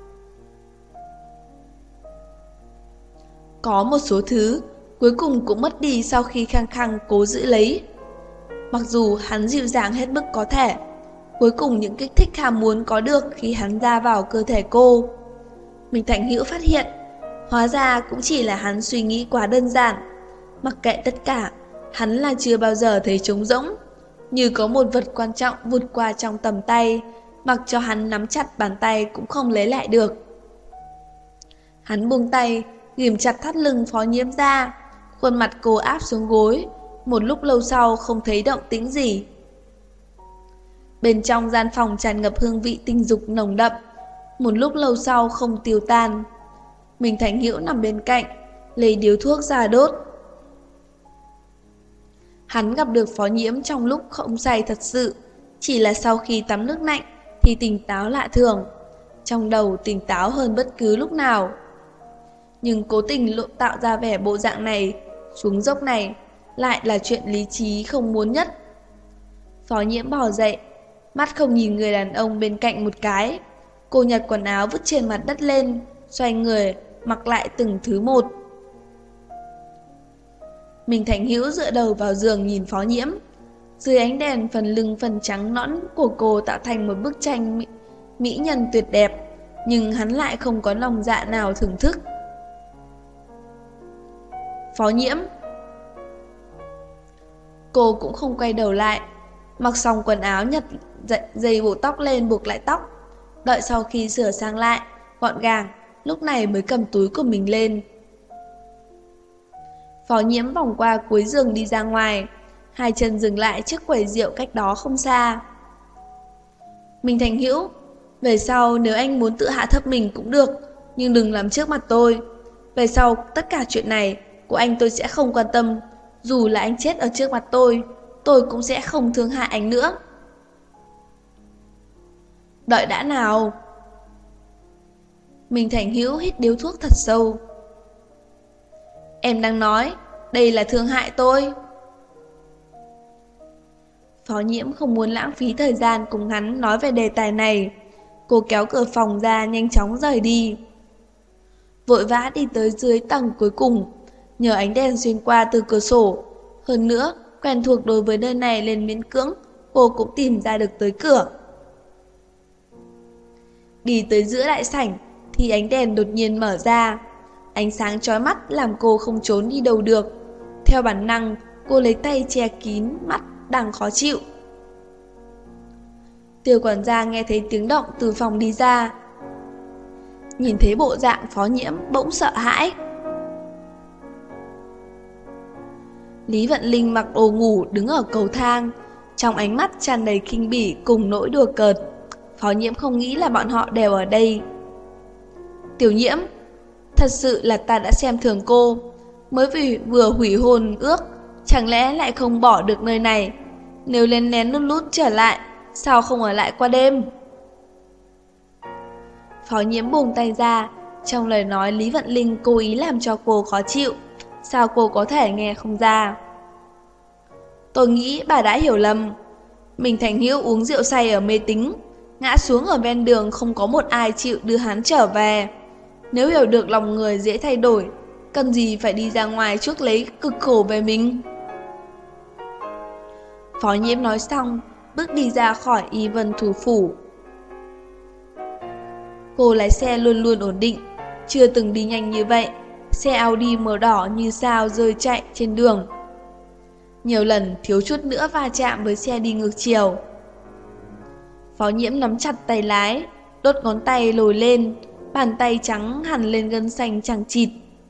Có một số thứ cuối cùng cũng mất đi sau khi khăng khăng cố giữ lấy. Mặc dù hắn dịu dàng hết mức có thể, cuối cùng những kích thích ham muốn có được khi hắn ra vào cơ thể cô. Mình Thành Hữu phát hiện, hóa ra cũng chỉ là hắn suy nghĩ quá đơn giản. Mặc kệ tất cả, hắn là chưa bao giờ thấy trống rỗng, như có một vật quan trọng vụt qua trong tầm tay, mặc cho hắn nắm chặt bàn tay cũng không lấy lại được. Hắn buông tay, ghìm chặt thắt lưng Phó Nhiễm ra, khuôn mặt cô áp xuống gối, một lúc lâu sau không thấy động tĩnh gì. Bên trong gian phòng tràn ngập hương vị tình dục nồng đậm, một lúc lâu sau không tiêu tan. Mình Thành Hữu nằm bên cạnh, lấy điếu thuốc ra đốt. Hắn gặp được Phó Nhiễm trong lúc không say thật sự, chỉ là sau khi tắm nước lạnh thì tỉnh táo lạ thường, trong đầu tỉnh táo hơn bất cứ lúc nào. Nhưng cố tình tạo ra vẻ bộ dạng này, xuống dốc này, lại là chuyện lý trí không muốn nhất. Phó Nhiễm bò dậy, mắt không nhìn người đàn ông bên cạnh một cái. Cô nhặt quần áo vứt trên mặt đất lên, xoay người, mặc lại từng thứ một. Mình Thành Hữu dựa đầu vào giường nhìn Phó Nhiễm. Dưới ánh đèn, phần lưng phần trắng nõn của cô tạo thành một bức tranh mỹ nhân tuyệt đẹp, nhưng hắn lại không có lòng dạ nào thưởng thức. Phó Nhiễm. Cô cũng không quay đầu lại, mặc xong quần áo nhặt dây buộc tóc lên buộc lại tóc. Đợi sau khi sửa sang lại, gọn gàng, lúc này mới cầm túi của mình lên. Phó Nhiễm vòng qua cuối giường đi ra ngoài, hai chân dừng lại trước quầy rượu cách đó không xa. Mình Thành Hữu, về sau nếu anh muốn tự hạ thấp mình cũng được, nhưng đừng làm trước mặt tôi. Về sau tất cả chuyện này của anh tôi sẽ không quan tâm, dù là anh chết ở trước mặt tôi cũng sẽ không thương hại anh nữa. Đợi đã nào. Mình Thành Hữu hít điếu thuốc thật sâu. Em đang nói, đây là thương hại tôi. Phó Nhiễm không muốn lãng phí thời gian cùng hắn nói về đề tài này. Cô kéo cửa phòng ra nhanh chóng rời đi. Vội vã đi tới dưới tầng cuối cùng, nhờ ánh đèn xuyên qua từ cửa sổ. Hơn nữa, quen thuộc đối với nơi này lên miễn cưỡng, cô cũng tìm ra được tới cửa. Đi tới giữa đại sảnh thì ánh đèn đột nhiên mở ra. Ánh sáng chói mắt làm cô không trốn đi đâu được. Theo bản năng, cô lấy tay che kín mắt đang khó chịu. Tiêu quản gia nghe thấy tiếng động từ phòng đi ra. Nhìn thấy bộ dạng Phó Nhiễm bỗng sợ hãi. Lý Vận Linh mặc đồ ngủ đứng ở cầu thang, trong ánh mắt tràn đầy khinh bỉ cùng nỗi đùa cợt. Phó Nhiễm không nghĩ là bọn họ đều ở đây. Tiểu Nhiễm, thật sự là ta đã xem thường cô. Mới vì vừa hủy hôn ước, chẳng lẽ lại không bỏ được nơi này? Nếu lén lén lút lút trở lại, sao không ở lại qua đêm? Phó Nhiễm buông tay ra, trong lời nói Lý Vận Linh cố ý làm cho cô khó chịu. Sao cô có thể nghe không ra? Tôi nghĩ bà đã hiểu lầm. Mình Thành Hữu uống rượu say ở mê tín, ngã xuống ở ven đường không có một ai chịu đưa hắn trở về. Nếu hiểu được lòng người dễ thay đổi, cần gì phải đi ra ngoài chuốc lấy cực khổ về mình. Phó Nhiễm nói xong, bước đi ra khỏi Y Vân thủ phủ. Cô lái xe luôn luôn ổn định, chưa từng đi nhanh như vậy. Xe Audi màu đỏ như sao rơi chạy trên đường. Nhiều lần thiếu chút nữa va chạm với xe đi ngược chiều. Phó Nhiễm nắm chặt tay lái, đốt ngón tay lồi lên, bàn tay trắng hằn lên gân xanh chằng chịt.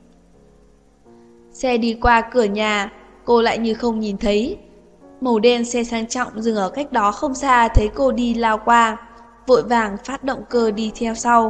Xe đi qua cửa nhà, cô lại như không nhìn thấy. Màu đen xe sang trọng dừng ở cách đó không xa, thấy cô đi lao qua, vội vàng phát động cơ đi theo sau.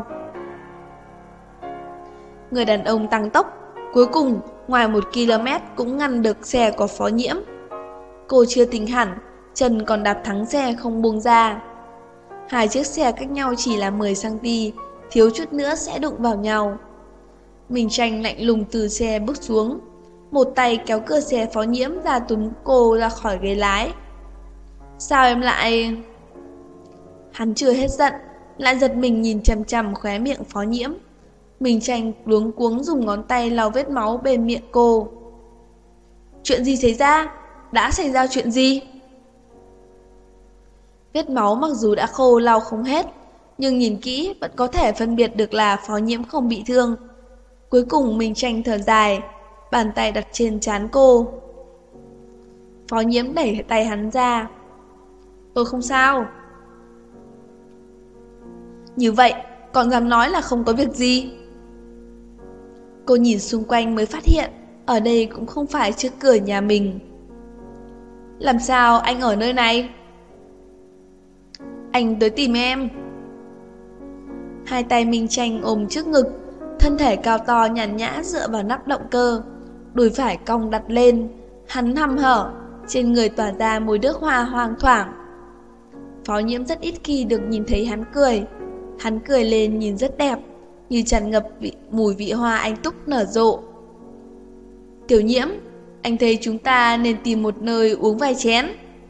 Người đàn ông tăng tốc, cuối cùng ngoài 1 km cũng ngăn được xe của Phó Nhiễm. Cô chưa tỉnh hẳn, chân còn đạp thắng xe không buông ra. Hai chiếc xe cách nhau chỉ là 10 cm, thiếu chút nữa sẽ đụng vào nhau. Minh Tranh lạnh lùng từ xe bước xuống, một tay kéo cửa xe Phó Nhiễm ra túm cô ra khỏi ghế lái. Sao em lại... Hắn chưa hết giận, lại giật mình nhìn chằm chằm khóe miệng Phó Nhiễm. Minh Tranh luống cuống dùng ngón tay lau vết máu bên miệng cô. Chuyện gì xảy ra? Đã xảy ra chuyện gì? Vết máu mặc dù đã khô lau không hết, nhưng nhìn kỹ vẫn có thể phân biệt được là Phó Nhiễm không bị thương. Cuối cùng Minh Tranh thở dài, bàn tay đặt trên trán cô. Phó Nhiễm đẩy tay hắn ra. Tôi không sao. Như vậy, còn dám nói là không có việc gì? Cô nhìn xung quanh mới phát hiện, ở đây cũng không phải trước cửa nhà mình. Làm sao anh ở nơi này? Anh tới tìm em. Hai tay Minh Tranh ôm trước ngực, thân thể cao to nhàn nhã dựa vào nắp động cơ, đùi phải cong đặt lên, hắn hăm hở, trên người tỏa ra mùi nước hoa hoang thoảng. Phó Nhiễm rất ít khi được nhìn thấy hắn cười. Hắn cười lên nhìn rất đẹp, như tràn ngập mùi vị hoa anh túc nở rộ. Tiểu Nhiễm, anh thấy chúng ta nên tìm một nơi uống vài chén.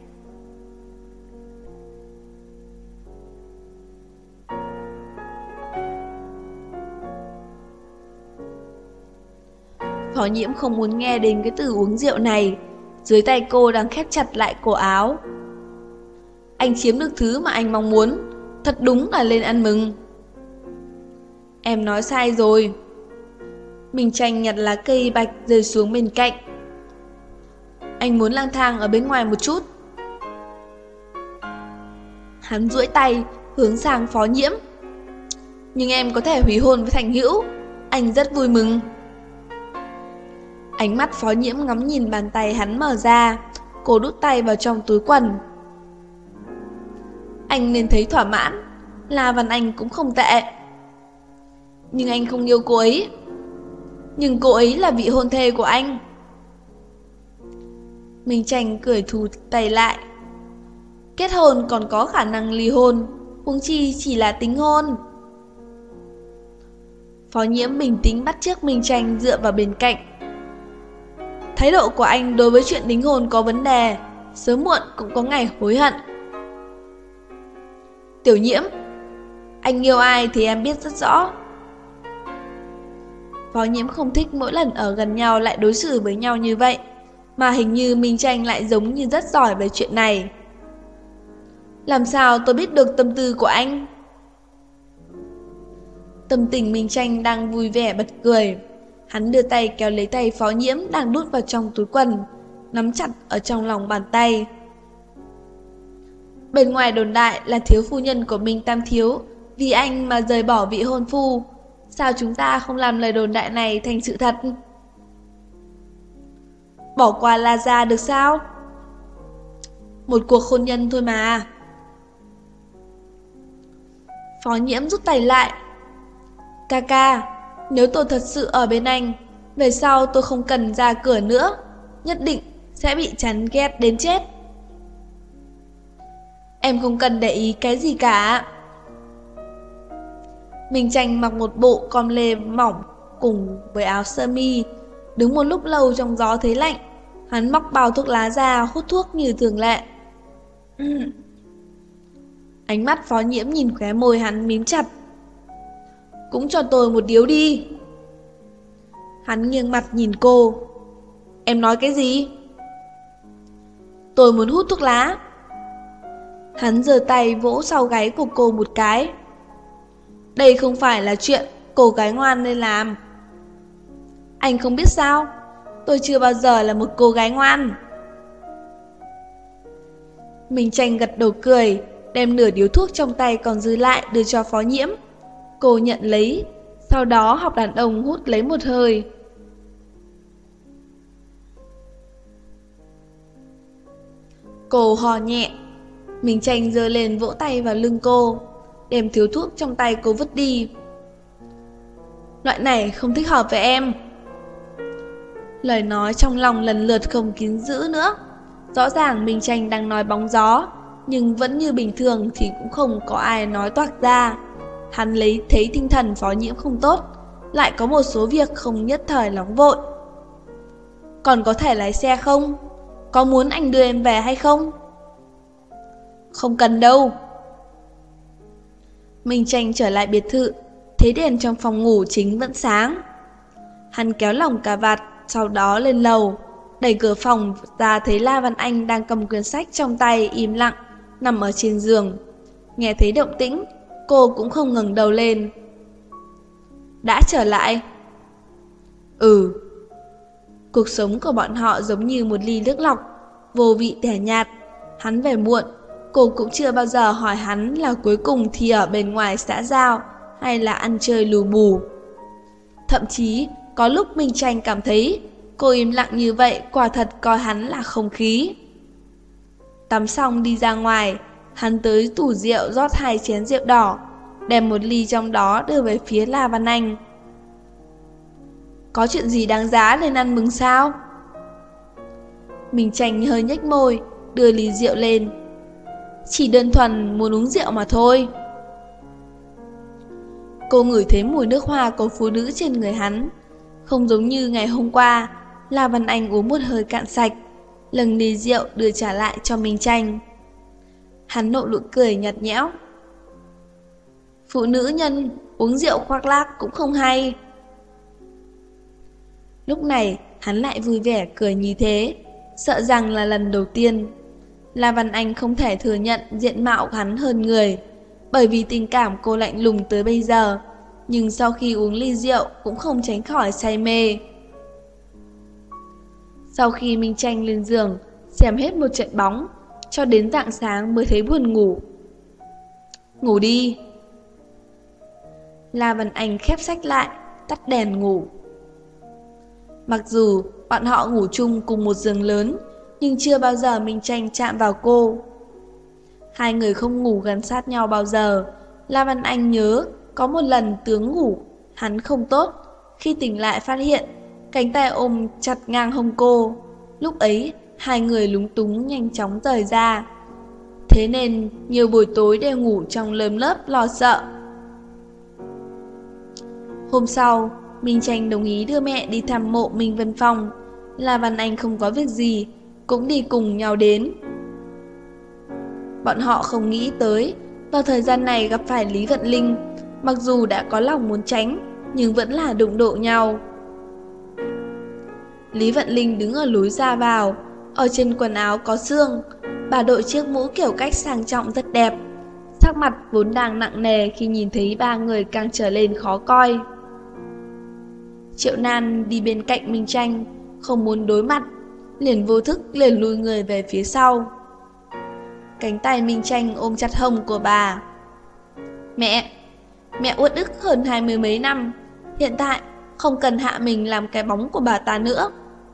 Phó Nhiễm không muốn nghe đến cái từ uống rượu này. Dưới tay cô đang khép chặt lại cổ áo. Anh chiếm được thứ mà anh mong muốn, thật đúng là lên ăn mừng. Em nói sai rồi. Minh Tranh nhặt lá cây bạch rơi xuống bên cạnh. Anh muốn lang thang ở bên ngoài một chút. Hắn duỗi tay hướng sang Phó Nhiễm. Nhưng em có thể hủy hôn với Thành Hữu, anh rất vui mừng. Ánh mắt Phó Nhiễm ngắm nhìn bàn tay hắn mở ra. Cô đút tay vào trong túi quần. Anh nên thấy thỏa mãn. La Văn Anh cũng không tệ. Nhưng anh không yêu cô ấy. Nhưng cô ấy là vị hôn thê của anh. Minh Tranh cười thu tay lại. Kết hôn còn có khả năng ly hôn, huống chi chỉ là tính hôn. Phó Nhiễm bình tĩnh bắt chước Minh Tranh dựa vào bên cạnh. Thái độ của anh đối với chuyện đính hôn có vấn đề, sớm muộn cũng có ngày hối hận. Tiểu Nhiễm, anh yêu ai thì em biết rất rõ. Phó Nhiễm không thích mỗi lần ở gần nhau lại đối xử với nhau như vậy, mà hình như Minh Tranh lại giống như rất giỏi về chuyện này. Làm sao tôi biết được tâm tư của anh? Tâm tình Minh Tranh đang vui vẻ bật cười. Hắn đưa tay kéo lấy tay Phó Nhiễm đang đút vào trong túi quần, nắm chặt ở trong lòng bàn tay. Bên ngoài đồn đại là thiếu phu nhân của Minh Tam Thiếu vì anh mà rời bỏ vị hôn phu. Sao chúng ta không làm lời đồn đại này thành sự thật? Bỏ qua La Gia được sao? Một cuộc hôn nhân thôi mà. Phó Nhiễm rút tay lại. Ca ca, nếu tôi thật sự ở bên anh, về sau tôi không cần ra cửa nữa, nhất định sẽ bị chán ghét đến chết. Em không cần để ý cái gì cả. Minh Tranh mặc một bộ com lê mỏng cùng với áo sơ mi, đứng một lúc lâu trong gió thấy lạnh. Hắn móc bao thuốc lá ra hút thuốc như thường lệ. Ánh mắt Phó Nhiễm nhìn khóe môi hắn mím chặt. Cũng cho tôi một điếu đi. Hắn nghiêng mặt nhìn cô. Em nói cái gì? Tôi muốn hút thuốc lá. Hắn giơ tay vỗ sau gáy của cô một cái. Đây không phải là chuyện cô gái ngoan nên làm. Anh không biết sao, tôi chưa bao giờ là một cô gái ngoan. Minh Tranh gật đầu cười, đem nửa điếu thuốc trong tay còn dư lại đưa cho Phó Nhiễm. Cô nhận lấy, sau đó học đàn ông hút lấy một hơi. Cô hò nhẹ. Minh Tranh giơ lên vỗ tay vào lưng cô, đem thiếu thuốc trong tay cô vứt đi. Loại này không thích hợp với em. Lời nói trong lòng lần lượt không kín giữ nữa. Rõ ràng Minh Tranh đang nói bóng gió, nhưng vẫn như bình thường thì cũng không có ai nói toạc ra. Hắn thấy tinh thần Phó Nhiễm không tốt, lại có một số việc không nhất thời nóng vội. Còn có thể lái xe không? Có muốn anh đưa em về hay không? Không cần đâu. Minh Tranh trở lại biệt thự, thấy đèn trong phòng ngủ chính vẫn sáng. Hắn kéo lỏng cà vạt, sau đó lên lầu, đẩy cửa phòng ra thấy La Văn Anh đang cầm quyển sách trong tay im lặng, nằm ở trên giường. Nghe thấy động tĩnh, cô cũng không ngẩng đầu lên. Đã trở lại? Ừ. Cuộc sống của bọn họ giống như một ly nước lọc, vô vị tẻ nhạt. Hắn về muộn, cô cũng chưa bao giờ hỏi hắn là cuối cùng thì ở bên ngoài xã giao hay là ăn chơi lù bù. Thậm chí có lúc Minh Tranh cảm thấy cô im lặng như vậy quả thật coi hắn là không khí. Tắm xong đi ra ngoài, hắn tới tủ rượu rót 2 chén rượu đỏ, đem một ly trong đó đưa về phía La Văn Anh. Có chuyện gì đáng giá nên ăn mừng sao? Minh Tranh hơi nhếch môi, đưa ly rượu lên. Chỉ đơn thuần muốn uống rượu mà thôi. Cô ngửi thấy mùi nước hoa của phụ nữ trên người hắn. Không giống như ngày hôm qua, La Văn Anh uống một hơi cạn sạch, lâng ly rượu đưa trả lại cho Minh Tranh. Hắn nộ nụ cười nhạt nhẽo. Phụ nữ nhân uống rượu khoác lác cũng không hay. Lúc này hắn lại vui vẻ cười như thế, sợ rằng là lần đầu tiên. La Văn Anh không thể thừa nhận diện mạo hắn hơn người, bởi vì tình cảm cô lạnh lùng tới bây giờ, nhưng sau khi uống ly rượu cũng không tránh khỏi say mê. Sau khi Minh Tranh lên giường, xem hết một trận bóng, cho đến rạng sáng mới thấy buồn ngủ. Ngủ đi. La Văn Anh khép sách lại, tắt đèn ngủ. Mặc dù bọn họ ngủ chung cùng một giường lớn, nhưng chưa bao giờ Minh Tranh chạm vào cô. Hai người không ngủ gần sát nhau bao giờ. La Văn Anh nhớ có một lần tướng ngủ hắn không tốt, khi tỉnh lại phát hiện cánh tay ôm chặt ngang hông cô. Lúc ấy hai người lúng túng nhanh chóng rời ra. Thế nên nhiều buổi tối đều ngủ trong lơm lớp lo sợ. Hôm sau, Minh Tranh đồng ý đưa mẹ đi thăm mộ Minh Vân Phong. La Văn Anh không có việc gì, cũng đi cùng nhau đến. Bọn họ không nghĩ tới, vào thời gian này gặp phải Lý Vận Linh, mặc dù đã có lòng muốn tránh, nhưng vẫn là đụng độ nhau. Lý Vận Linh đứng ở lối ra vào, ở trên quần áo có xương, bà đội chiếc mũ kiểu cách sang trọng rất đẹp. Sắc mặt vốn đang nặng nề khi nhìn thấy ba người càng trở lên khó coi. Triệu Nan đi bên cạnh Minh Tranh, không muốn đối mặt, liền vô thức liền lùi người về phía sau. Cánh tay Minh Tranh ôm chặt hông của bà. Mẹ uất ức hơn 20 mấy năm, hiện tại không cần hạ mình làm cái bóng của bà ta nữa.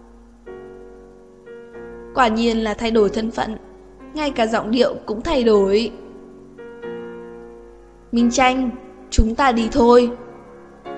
Quả nhiên là thay đổi thân phận, ngay cả giọng điệu cũng thay đổi. Minh Tranh, chúng ta đi thôi.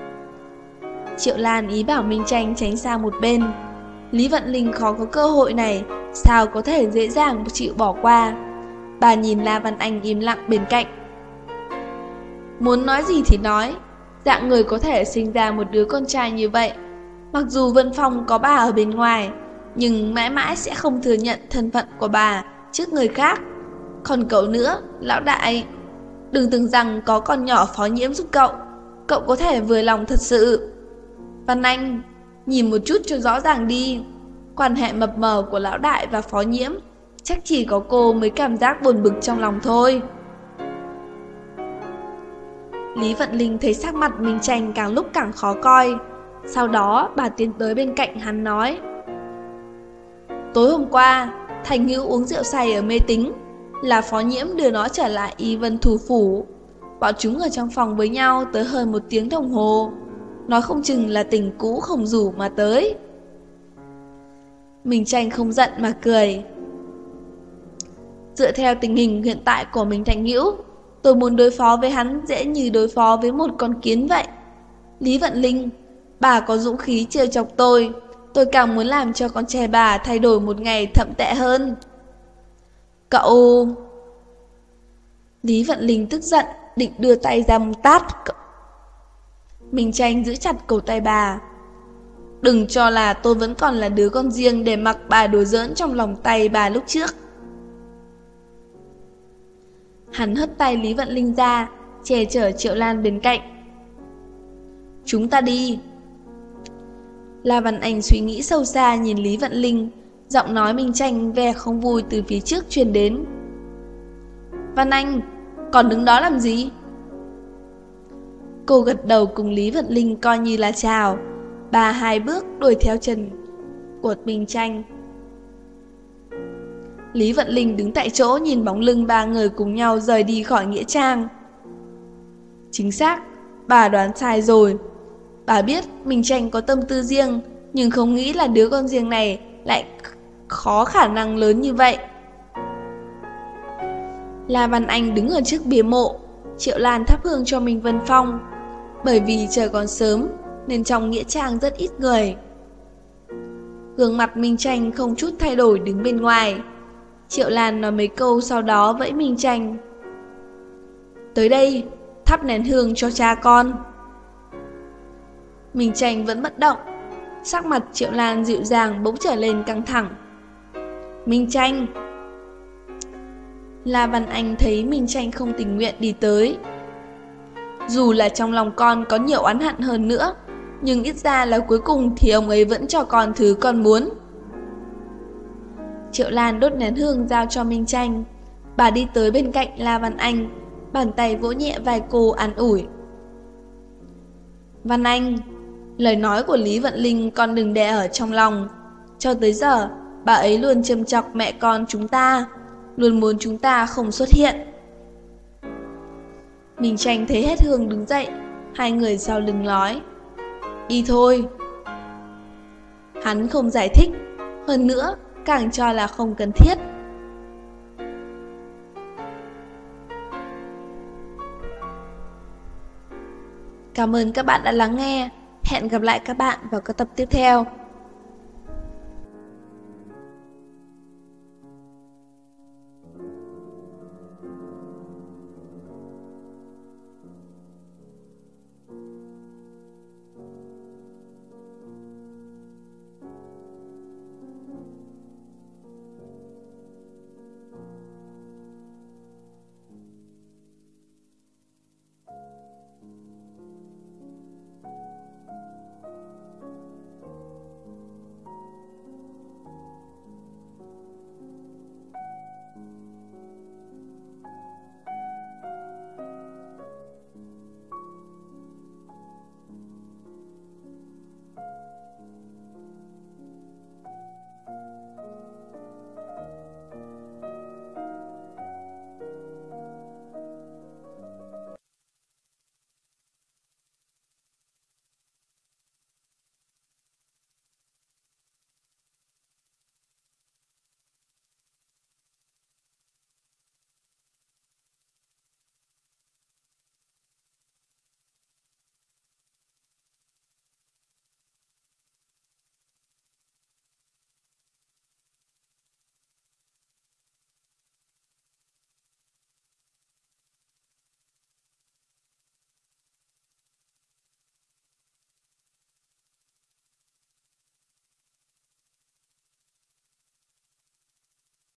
Triệu Lan ý bảo Minh Tranh tránh sang một bên. Lý Vận Linh khó có cơ hội này, sao có thể dễ dàng chịu bỏ qua. Bà nhìn La Văn Anh im lặng bên cạnh. Muốn nói gì thì nói, dạng người có thể sinh ra một đứa con trai như vậy. Mặc dù Vân Phong có bà ở bên ngoài, nhưng mãi mãi sẽ không thừa nhận thân phận của bà trước người khác. Còn cậu nữa, lão đại, đừng tưởng rằng có con nhỏ Phó Nhiễm giúp cậu có thể vừa lòng thật sự. Văn Anh, nhìn một chút cho rõ ràng đi. Quan hệ mập mờ của lão đại và Phó Nhiễm chắc chỉ có cô mới cảm giác buồn bực trong lòng thôi. Lý Vận Linh thấy sắc mặt Minh Tranh càng lúc càng khó coi. Sau đó bà tiến tới bên cạnh hắn nói: Tối hôm qua Thành Ngữ uống rượu say ở mê tính, là Phó Nhiễm đưa nó trở lại Y Vân thủ phủ. Bọn chúng ở trong phòng với nhau tới hơn 1 tiếng đồng hồ. Nói không chừng là tình cũ không rủ mà tới. Minh Tranh không giận mà cười. Dựa theo tình hình hiện tại của mình Thành Ngữ, tôi muốn đối phó với hắn dễ như đối phó với một con kiến vậy. Lý Vận Linh, bà có dũng khí trêu chọc tôi càng muốn làm cho con trai bà thay đổi một ngày thậm tệ hơn. Cậu... Lý Vận Linh tức giận, định đưa tay ra một tát. Minh Tranh giữ chặt cổ tay bà. Đừng cho là tôi vẫn còn là đứa con riêng để mặc bà đùa giỡn trong lòng tay bà lúc trước. Hắn hất tay Lý Vận Linh ra, che chở Triệu Lan bên cạnh. Chúng ta đi. La Văn Anh suy nghĩ sâu xa nhìn Lý Vận Linh, giọng nói Minh Tranh vẻ không vui từ phía trước truyền đến. Văn Anh, còn đứng đó làm gì? Cô gật đầu cùng Lý Vận Linh coi như là chào. Bà 2 bước đuổi theo chân của Minh Tranh. Lý Vận Linh đứng tại chỗ nhìn bóng lưng 3 người cùng nhau rời đi khỏi nghĩa trang. Chính xác, bà đoán sai rồi. Bà biết Minh Tranh có tâm tư riêng, nhưng không nghĩ là đứa con riêng này lại khó khả năng lớn như vậy. La Văn Anh đứng ở trước bia mộ, Triệu Lan thắp hương cho Minh Vân Phong. Bởi vì trời còn sớm nên trong nghĩa trang rất ít người. Gương mặt Minh Tranh không chút thay đổi đứng bên ngoài. Triệu Lan nói mấy câu sau đó vẫy Minh Tranh. Tới đây, thắp nén hương cho cha con. Minh Tranh vẫn bất động. Sắc mặt Triệu Lan dịu dàng bỗng trở lên căng thẳng. Minh Tranh. La Văn Anh thấy Minh Tranh không tình nguyện đi tới. Dù là trong lòng con có nhiều oán hận hơn nữa, nhưng ít ra là cuối cùng thì ông ấy vẫn cho con thứ con muốn. Triệu Lan đốt nén hương giao cho Minh Tranh. Bà đi tới bên cạnh La Văn Anh, bàn tay vỗ nhẹ vai cô an ủi. Văn Anh, lời nói của Lý Vận Linh con đừng đè ở trong lòng. Cho tới giờ, bà ấy luôn châm chọc mẹ con chúng ta, luôn muốn chúng ta không xuất hiện. Minh Tranh thấy hết hương đứng dậy, 2 người sau lưng nói. Đi thôi. Hắn không giải thích, hơn nữa càng cho là không cần thiết. Cảm ơn các bạn đã lắng nghe. Hẹn gặp lại các bạn vào các tập tiếp theo.